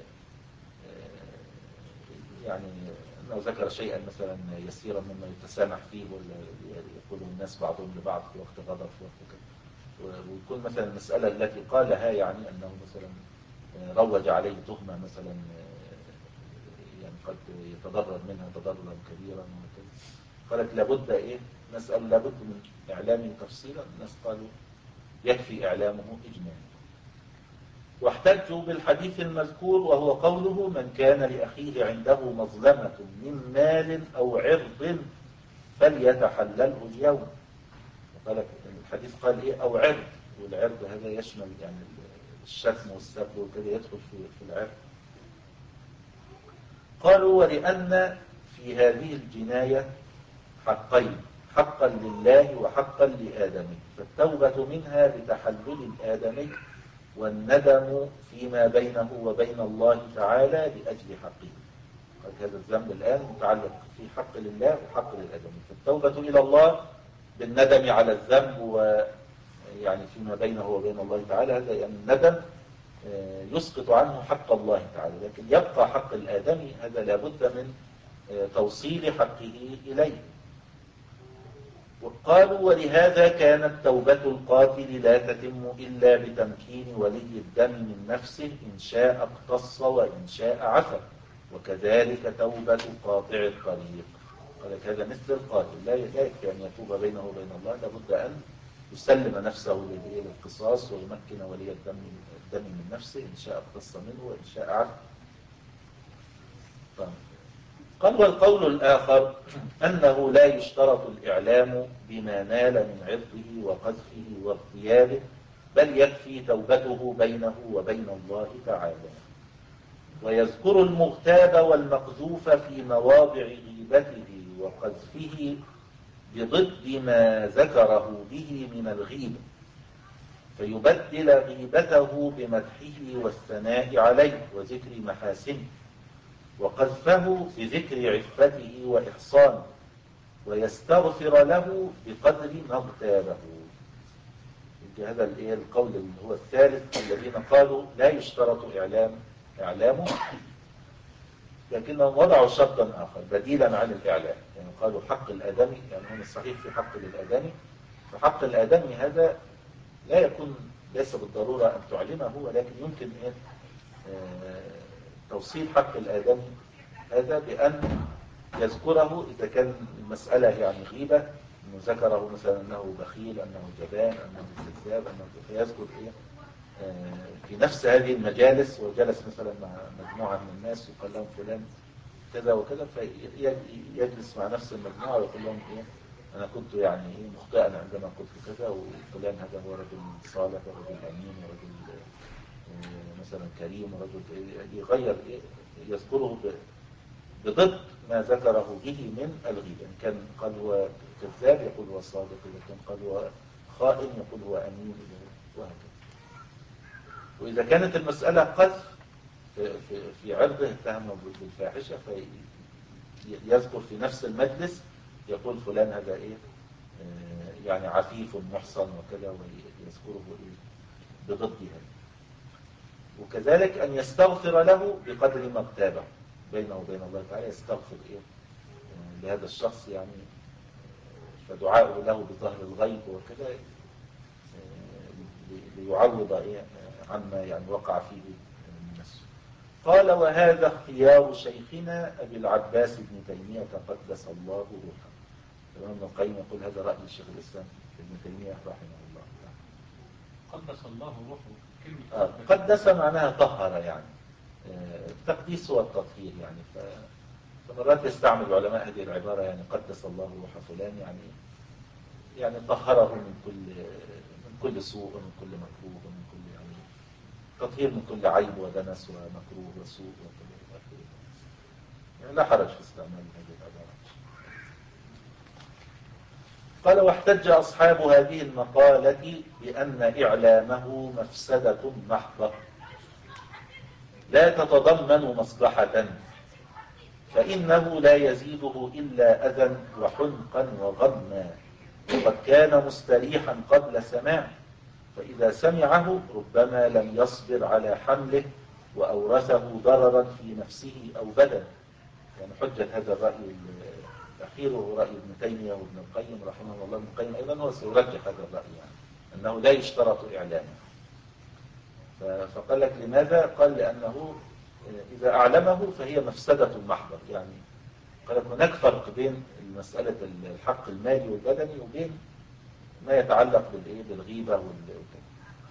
[SPEAKER 2] يعني أنه ذكر شيئا مثلا يسيرا مما يتسامح فيه ولا يقوله الناس بعضهم لبعض في وقت غضب في وقت كذا، ويكون مثلا المسألة التي قالها يعني أنه مثلا روج عليه تهمة مثلا يعني قد يتضرر منها تضررا كبيرا وكذا، قالت لابد إيه نسأل لابد من إعلامه تفصيلا، الناس قالوا يكفي إعلامه إجمالا. واحتجوا بالحديث المذكور وهو قوله من كان لأخيه عنده مظلمة من مال أو عرض فليتحلله اليوم. وقال الحديث قال إيه أو عرض، والعرض هذا يشمل يعني الشتم والسب وكذا يدخل في في العرض. قالوا ولأن في هذه الجناية حقين، حقا لله وحقا لآدمي، فالتوبة منها لتحلل الآدمي والندم فيما بينه وبين الله تعالى لأجل حقه. قال هذا الذنب الآن متعلق في حق لله وحق للآدمي، فالتوبة إلى الله بالندم على الذنب ويعني فيما بينه وبين الله تعالى، هذا يعني الندم يسقط عنه حق الله تعالى، لكن يبقى حق الآدمي هذا لابد من توصيل حقه إليه. وقالوا ولهذا كانت توبة القاتل لا تتم إلا بتمكين ولي الدم من نفسه، إن شاء اقتص وإن شاء عفا، وكذلك توبة قاطع الطريق. قال هذا مثل القاتل لا يكفي أن يتوب بينه وبين الله، لابد أن يسلم نفسه للقصاص ويمكن ولي الدم الدم من نفسه، إن شاء اقتص منه وإن شاء عفا. طيب. قال والقول الآخر أنه لا يشترط الإعلام بما نال من عرضه وقذفه واغتيابه، بل يكفي توبته بينه وبين الله تعالى. ويذكر المغتاب والمقذوف في مواضع غيبته وقذفه بضد ما ذكره به من الغيبة، فيبدل غيبته بمدحه والثناء عليه وذكر محاسنه، وقذفه بذكر عفته وإحصانه، ويستغفر له بقدر ما اغتابه. هذا القول اللي هو الثالث الذين قالوا لا يشترط إعلام إعلامه، لكنهم وضعوا شرطا آخر بديلا عن الإعلام. يعني قالوا حق الآدمي، يعني هم الصحيح في حق للآدمي، فحق الآدمي هذا لا يكون ليس بالضرورة أن تعلمه، ولكن يمكن أن توصيل حق الآدمي هذا بأن يذكره إذا كان المسألة يعني غيبة، أنه ذكره مثلا أنه بخيل، أنه جبان، أنه كذاب، أنه فيذكر إيه في نفس هذه المجالس، وجلس مثلا مع مجموعة من الناس وقال لهم فلان كذا وكذا، فيجلس مع نفس المجموعة ويقول لهم إيه أنا كنت يعني إيه مخطئا عندما قلت كذا، وفلان هذا هو رجل صالح ورجل أمين ورجل مثلا كريم ورجل يغير إيه، يذكره بضد ما ذكره به من الغيبة. إن كان قال هو كذاب يقول هو صادق، إذا كان قال هو خائن يقول هو أمين، وهكذا. وإذا كانت المسألة قذف في, في, في عرضه اتهمه بالفاحشة، فيذكر في نفس المجلس يقول فلان هذا إيه يعني عفيف محصن وكذا، ويذكره إيه بضد هذا. وكذلك أن يستغفر له بقدر ما اغتابه بينه وبين الله تعالى، يستغفر إيه لهذا الشخص، يعني فدعاءه له بظهر الغيب وكذا ليعوض إيه عما يعني وقع فيه من نفسه. قال وهذا اختيار شيخنا أبي العباس ابن تيمية قدس الله روحه. الإمام ابن القيم يقول هذا رأي الشيخ الإسلام ابن تيمية رحمه الله.
[SPEAKER 5] قدس الله روحه، كلمة
[SPEAKER 2] آه. قدس معناها طهر، يعني التقديس هو التطهير يعني. ف... فمرات يستعمل العلماء هذه العبارة، يعني قدس الله روح فلان، يعني يعني طهره من كل من كل سوء ومن كل مكروه ومن كل يعني تطهير من كل عيب ودنس ومكروه وسوء وكل آخره. يعني لا حرج في استعمال هذه العبارة. قال واحتج أصحاب هذه المقالة بأن إعلامه مفسدة محضة لا تتضمن مصلحة، فإنه لا يزيده إلا أذى وحنقا وغما، وقد كان مستريحا قبل سماعه، فإذا سمعه ربما لم يصبر على حمله وأورثه ضررا في نفسه أو بدنه. يعني حجة هذا الرأي الأخير وهو رأي ابن تيمية وابن القيم رحمه الله. ابن القيم أيضا هو سيرجح هذا الرأي، يعني أنه لا يشترط إعلامه. فقال لك لماذا؟ قال لأنه إذا أعلمه فهي مفسدة محضة. يعني قال لك هناك فرق بين مسألة الحق المالي والبدني وبين ما يتعلق بالإيه بالغيبة والكلام.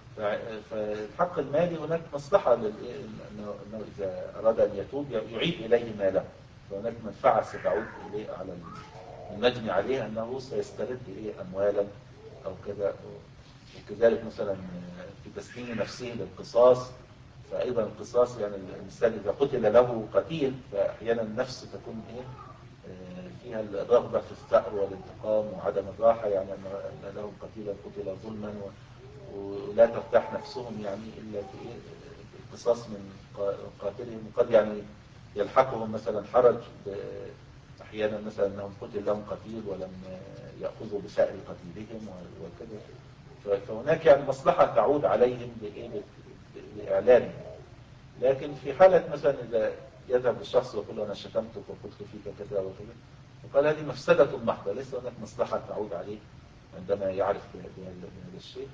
[SPEAKER 2] فالحق المالي هناك مصلحة أنه إذا أراد أن يتوب يعيد إليه ماله، فهناك منفعة ستعود إليه على المجني عليه أنه سيسترد إليه أموالا أو كذا. وكذلك مثلا في تسليم نفسه للقصاص، فأيضا القصاص يعني الإنسان إذا قتل له قتيل فأحيانا النفس تكون إيه فيها الرغبة في الثأر والانتقام وعدم الراحة، يعني أن لهم قتيلا قتل ظلما ولا ترتاح نفسهم يعني إلا في إيه القصاص من قاتلهم. قد يعني يلحقهم مثلا حرج أحيانا مثلا أنهم قتل لهم قتيل ولم يأخذوا بسائر قتيلهم وكذا، فهناك يعني مصلحة تعود عليهم بإعلانهم. لكن في حالة مثلا إذا يذهب الشخص ويقول أنا شتمتك وقلت فيك كذا وكذا، وقال هذه مفسدة محضة، ليس هناك مصلحة تعود عليه عندما يعرف بهذا الشيء،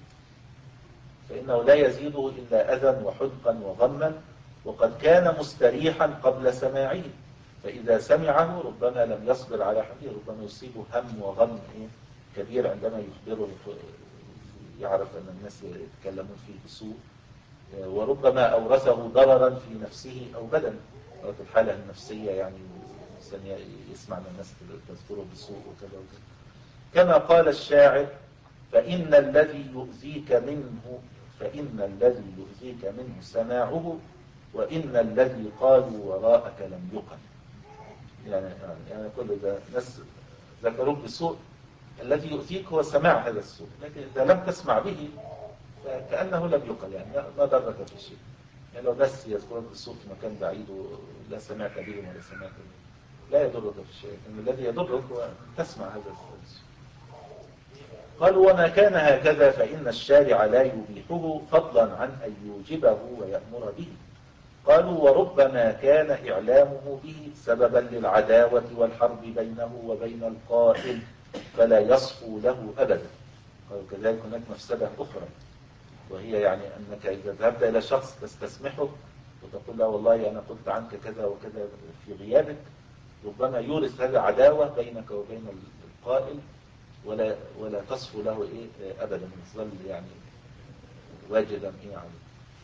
[SPEAKER 2] فإنه لا يزيده إلا أذى وحنقا وغما، وقد كان مستريحا قبل سماعه، فإذا سمعه ربما لم يصبر على حمله، ربما يصيبه هم وغم كبير عندما يخبره، يعرف أن الناس يتكلمون فيه بسوء، وربما أورثه ضررا في نفسه أو بدنه، أو في الحالة النفسية يعني يسمع أن الناس تذكره بسوء وكذا وكذا. كما قال الشاعر فإن الذي يؤذيك منه فإن الذي يؤذيك منه سماعه وإن الذي قالوا وراءك لم يقل. يعني يعني كل ده ناس ذكروك بسوء، الذي يؤذيك هو سماع هذا السوء، لكن إذا لم تسمع به فكأنه لم يقل، يعني ما ضرك في شيء. يعني لو ناس يذكرون بالسوء في مكان بعيد ولا سمعت بهم ولا سمعت بهم لا يضرك في شيء، إن الذي يضرك هو أن تسمع هذا السوء. قالوا وما كان هكذا فإن الشارع لا يبيحه فضلا عن أن يوجبه ويأمر به. قالوا وربما كان إعلامه به سببا للعداوة والحرب بينه وبين القائل فلا يصفو له أبدا. قالوا كذلك هناك مفسدة أخرى، وهي يعني أنك إذا ذهبت إلى شخص تستسمحه وتقول له والله أنا قلت عنك كذا وكذا في غيابك، ربما يورث هذا عداوة بينك وبين القائل ولا ولا تصفو له إيه أبدا، يظل يعني واجدا إيه عليه.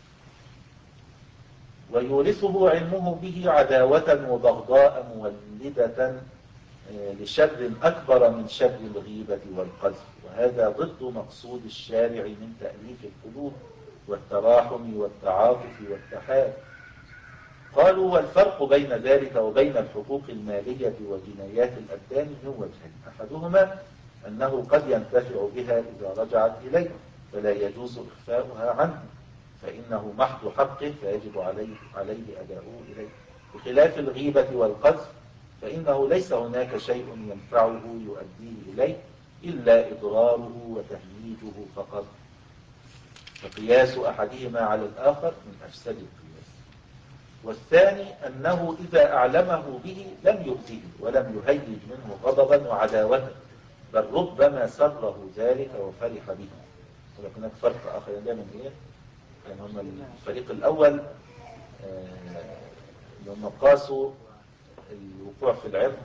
[SPEAKER 2] ويورثه علمه به عداوة وبغضاء مولدة لشر أكبر من شر الغيبة والقذف، وهذا ضد مقصود الشارع من تأليف القلوب والتراحم والتعاطف والتحاب. قالوا والفرق بين ذلك وبين الحقوق المالية وجنايات الأبدان من وجهين، أحدهما أنه قد ينتفع بها إذا رجعت إليه فلا يجوز إخفاؤها عنه، فإنه محض حقه فيجب عليه, عليه أداؤه إليه، بخلاف الغيبة والقذف فإنه ليس هناك شيء ينفعه يؤديه إليه إلا إضراره وتهييجه فقط، فقياس أحدهما على الآخر من أفسد القياس. والثاني أنه إذا أعلمه به لم يؤذيه ولم يهيج منه غضبا وعداوة، بل ربما سره ذلك وفرح به. ولكن هناك فرق آخر دائما إيه؟ يعني هم الفريق الأول آه لما قاسوا الوقوع في العرض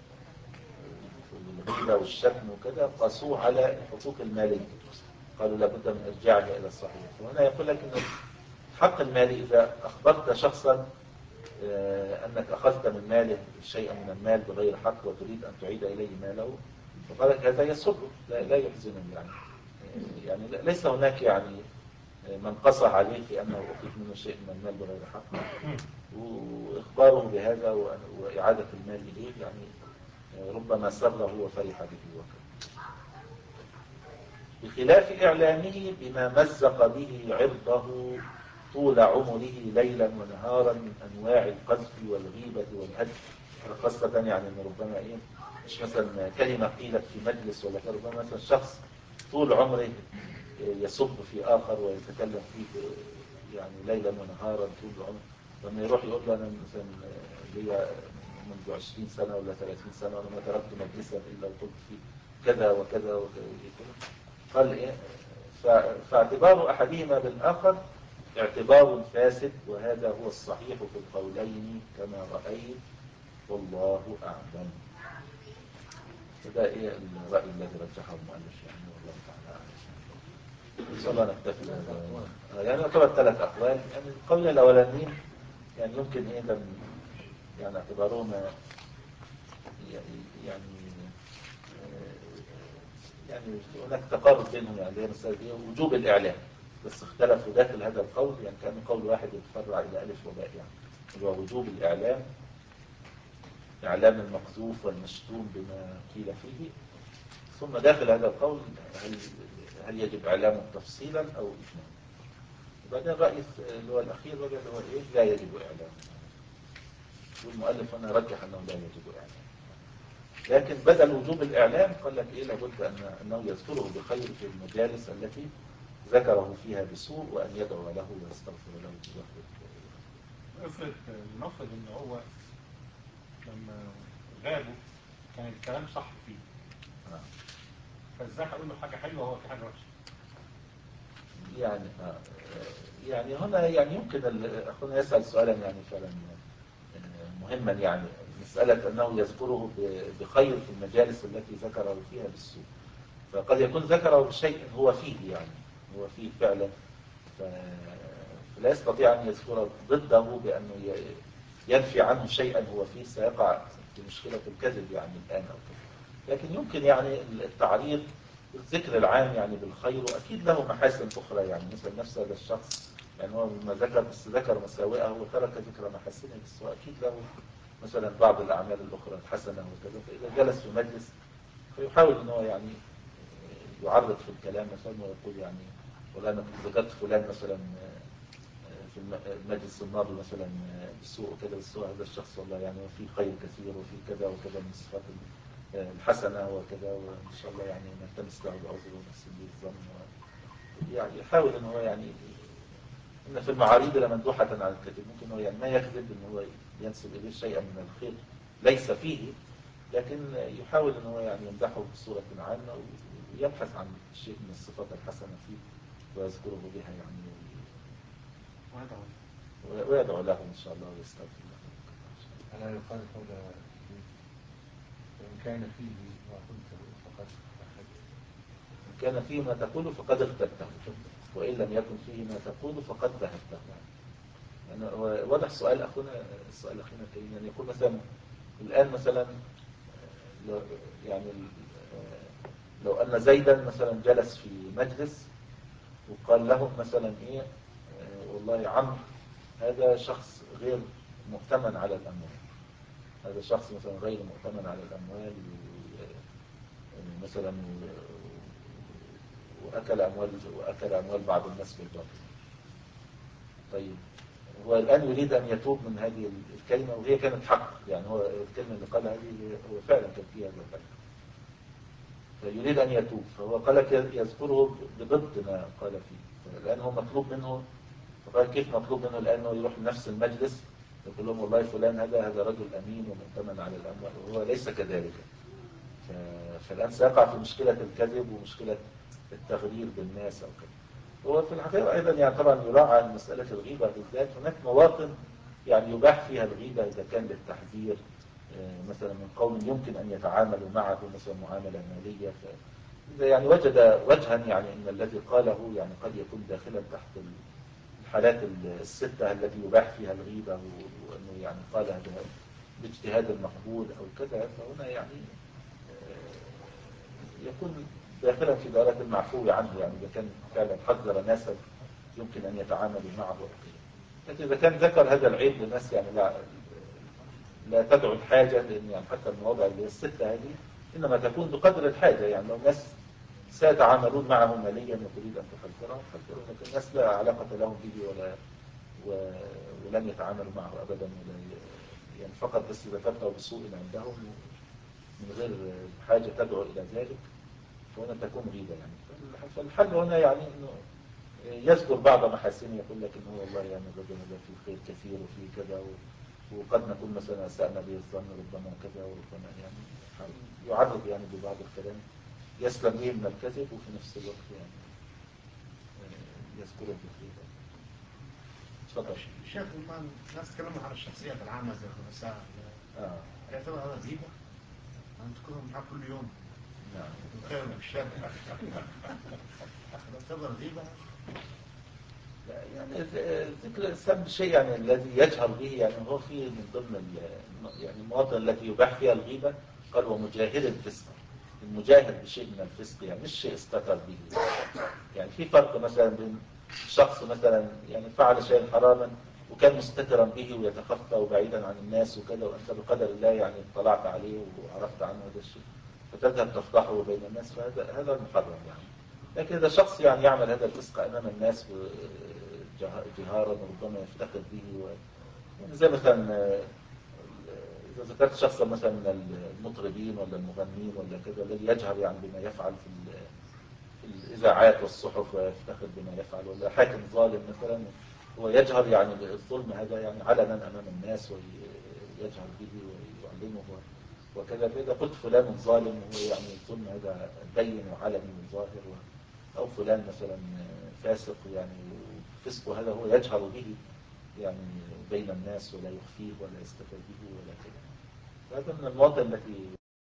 [SPEAKER 2] والغيبة والشتم وكذا قاسوه على الحقوق المالية، قالوا لابد من إرجاعها إلى الصحيح. وهنا يقول لك أن الحق المالي إذا أخبرت شخصا آه أنك أخذت من ماله شيئا من المال بغير حق وتريد أن تعيد إليه ماله، فقال لك هذا يسره لا, لا يحزنه، يعني يعني ليس هناك يعني من قصى عليه في أنه أخذ منه شيء من المال بغير حق، وإخباره بهذا وإعادة المال إليه يعني ربما سره وفرح به وكذا. بخلاف إعلامه بما مزق به عرضه طول عمره ليلا ونهارا من أنواع القذف والغيبة والهدف، خاصة يعني أن ربما إيه مش مثلا كلمة قيلت في مجلس ولا ربما مثلا شخص طول عمره يسب في آخر ويتكلم فيه يعني ليلا ونهارا طول العمر، لما يروح يقول له أنا مثلا ليا منذ عشرين سنة ولا ثلاثين سنة وأنا ما تركت مجلسا إلا وقلت فيه كذا وكذا وكذا. قال إيه فاعتبار أحدهما بالآخر اعتبار فاسد، وهذا هو الصحيح في القولين كما رأيت والله أعلم. فده إيه الرأي الذي رجحه المؤلف يعني والله تعالى أعلم. إن شاء الله نكتفي بهذا. يعني يعتبر ثلاث أقوال، يعني القول الأولانيين يعني يمكن إيه لم يعني اعتبارونا يعني يعني هناك تقارب بينهم، يعني زي مسألة وجوب الإعلام، بس اختلفوا داخل هذا القول، يعني كان قول واحد يتفرع إلى ألف وباء، يعني هو وجوب الإعلام، إعلام المقذوف والمشتوم بما قيل فيه. ثم داخل هذا القول هل هل يجب إعلامه تفصيلا أو إجمالا. وبعدين الرأي اللي هو الأخير اللي هو إيه لا يجب إعلامه، والمؤلف هنا رجح أنه لا يجب إعلامه، لكن بدل وجوب الإعلام قال لك إيه لابد أن أنه يذكره بخير في المجالس التي ذكره فيها بسوء، وأن يدعو له ويستغفر له بوحده.
[SPEAKER 5] افرض نفرض ان هو لما غابوا كان الكلام صح فيه،
[SPEAKER 2] آه.
[SPEAKER 5] فازاي هقول له حاجه حلوه وهو في حاجه وحشه؟
[SPEAKER 2] يعني آه. يعني هنا يعني يمكن أخونا يسأل سؤالا يعني فعلا مهما، يعني مسألة أنه يذكره بخير في المجالس التي ذكره فيها بالسوء، فقد يكون ذكره بشيء هو فيه، يعني هو فيه فعلا، فلا يستطيع أن يذكره ضده بأنه ينفي عنه شيئا هو فيه، سيقع في مشكلة الكذب يعني الآن أو كذا. لكن يمكن يعني التعريض الذكر العام يعني بالخير، وأكيد له محاسن أخرى، يعني مثل نفس هذا الشخص يعني هو ما ذكر بس ذكر مساوئه وترك ذكر محاسنه، بس هو أكيد له مثلا بعض الأعمال الأخرى الحسنة وكذا. فإذا جلس في مجلس فيحاول أن هو يعني يعرض في الكلام مثلا ويقول يعني والله أنا كنت ذكرت فلان مثلا في المجلس الماضي مثلا بالسوء وكذا، بس هو هذا الشخص والله يعني وفي خير كثير وفي كذا وكذا من الصفات الحسنة وكذا، وإن شاء الله يعني نلتمس له العذر ونحسن به الظن. يعني يحاول أن هو يعني إن في المعاريض لمندوحة على الكذب، ممكن هو يعني ما يكذب أن هو ينسب إليه شيئا من الخير ليس فيه، لكن يحاول أن هو يعني يمدحه بصورة عامة ويبحث عن شيء من الصفات الحسنة فيه ويذكره بها يعني ويدعو ويدعو له إن شاء الله ويستغفر له.
[SPEAKER 6] ألا يقال قول إن كان فيه ما قلته فقد أخذت،
[SPEAKER 2] إن كان فيه ما تقول فقد اغتبته، وإن لم يكن فيه ما تقول فقد ذهبته. يعني واضح سؤال أخونا السؤال أخينا الكريم، يعني يقول مثلا الآن مثلا لو يعني لو أن زيدا مثلا جلس في مجلس وقال لهم مثلا إيه والله عمرو هذا شخص غير مؤتمن على الأموال، هذا شخص مثلا غير مؤتمن على الأموال مثلا وأكل أموال وأكل أموال بعض الناس بالباطل. طيب هو الآن يريد أن يتوب من هذه الكلمة وهي كانت حق، يعني هو الكلمة اللي قالها هذه هو فعلا كان فيها هذا الكلام، فيريد أن يتوب، فهو قال يذكره بضد ما قال فيه. الآن هو مطلوب منه، فقال كيف مطلوب منه الآن أنه يروح لنفس المجلس يقول لهم والله فلان هذا هذا رجل أمين ومؤتمن على الأموال، وهو ليس كذلك. فالآن سيقع في مشكلة الكذب ومشكلة التغرير بالناس أو كذا. هو في الحقيقة أيضا يعني طبعا يراعى مسألة الغيبة بالذات، هناك مواطن يعني يباح فيها الغيبة إذا كان للتحذير مثلا من قوم يمكن أن يتعاملوا معه مثلا معاملة مالية، فإذا يعني وجد وجها يعني أن الذي قاله يعني قد يكون داخلا تحت الحالات الستة التي يباح فيها الغيبة، وأنه يعني قال هذا باجتهاد المقبول أو كذا، فهنا يعني يكون داخلا في دائرة المعفو عنه، يعني إذا كان فعلا حذر ناسا يمكن أن يتعاملوا معه أو كذا. لكن إذا كان ذكر هذا العيب للناس يعني لا لا تدعو الحاجة، لأن يعني حتى المواضع اللي هي الستة هذه إنما تكون بقدر الحاجة، يعني لو الناس سيتعاملون معه ماليا وتريد أن تحذرهم حذروا، لكن الناس لا علاقة لهم به ولا و... ولن يتعاملوا معه أبدا، ولا يعني فقط بس ذكرته بسوء عندهم من غير حاجة تدعو إلى ذلك، فهنا تكون غيبة يعني. فالحل هنا يعني إنه يذكر بعض محاسنه، يقول لك إنه والله يعني الرجل هذا فيه خير كثير وفيه كذا، وقد نكون مثلا أسأنا به الظن ربما كذا وربما يعني يعرض يعني ببعض الكلام يسلم به من الكذب، وفي نفس الوقت يعني يذكره بالخير. تفضل.
[SPEAKER 6] الشيخ الآن الناس تكلموا عن الشخصيات العامة زي الرؤساء،
[SPEAKER 2] آه.
[SPEAKER 6] يعتبر هذا غيبة؟ أن تكونوا معه كل يوم.
[SPEAKER 2] نعم.
[SPEAKER 6] الخير والشر. يعتبر غيبة؟
[SPEAKER 2] يعني ذكر الإنسان بالشيء يعني الذي يجهر به، يعني هو في من ضمن يعني المواطن التي يباح فيها الغيبة قال ومجاهر الفسق، المجاهر بشيء من الفسق يعني مش شيء استتر به. يعني في فرق مثلا بين شخص مثلا يعني فعل شيئا حراما وكان مستترا به ويتخفى وبعيدا عن الناس وكذا، وأنت بقدر الله يعني اطلعت عليه وعرفت عنه هذا الشيء فتذهب تفضحه بين الناس، فهذا هذا محرم يعني. لكن إذا شخص يعني يعمل هذا الفسق أمام الناس جهارا وربما يفتخر به و... يعني زي مثلا إذا ذكرت شخصا مثلا من المطربين ولا المغنين ولا كذا الذي يجهر يعني بما يفعل في, في الإذاعات والصحف ويفتخر بما يفعل، ولا حاكم ظالم مثلا هو يجهر يعني بالظلم هذا يعني علنا أمام الناس ويجهر به ويعلنه وكذا، فإذا قلت فلان ظالم هو يعني الظلم هذا بين وعلني وظاهر، أو فلان مثلا فاسق يعني فسقه هذا هو يجهر به يعني بين الناس ولا يخفيه ولا يستتر به ولا كذا، هذا من المواطن التي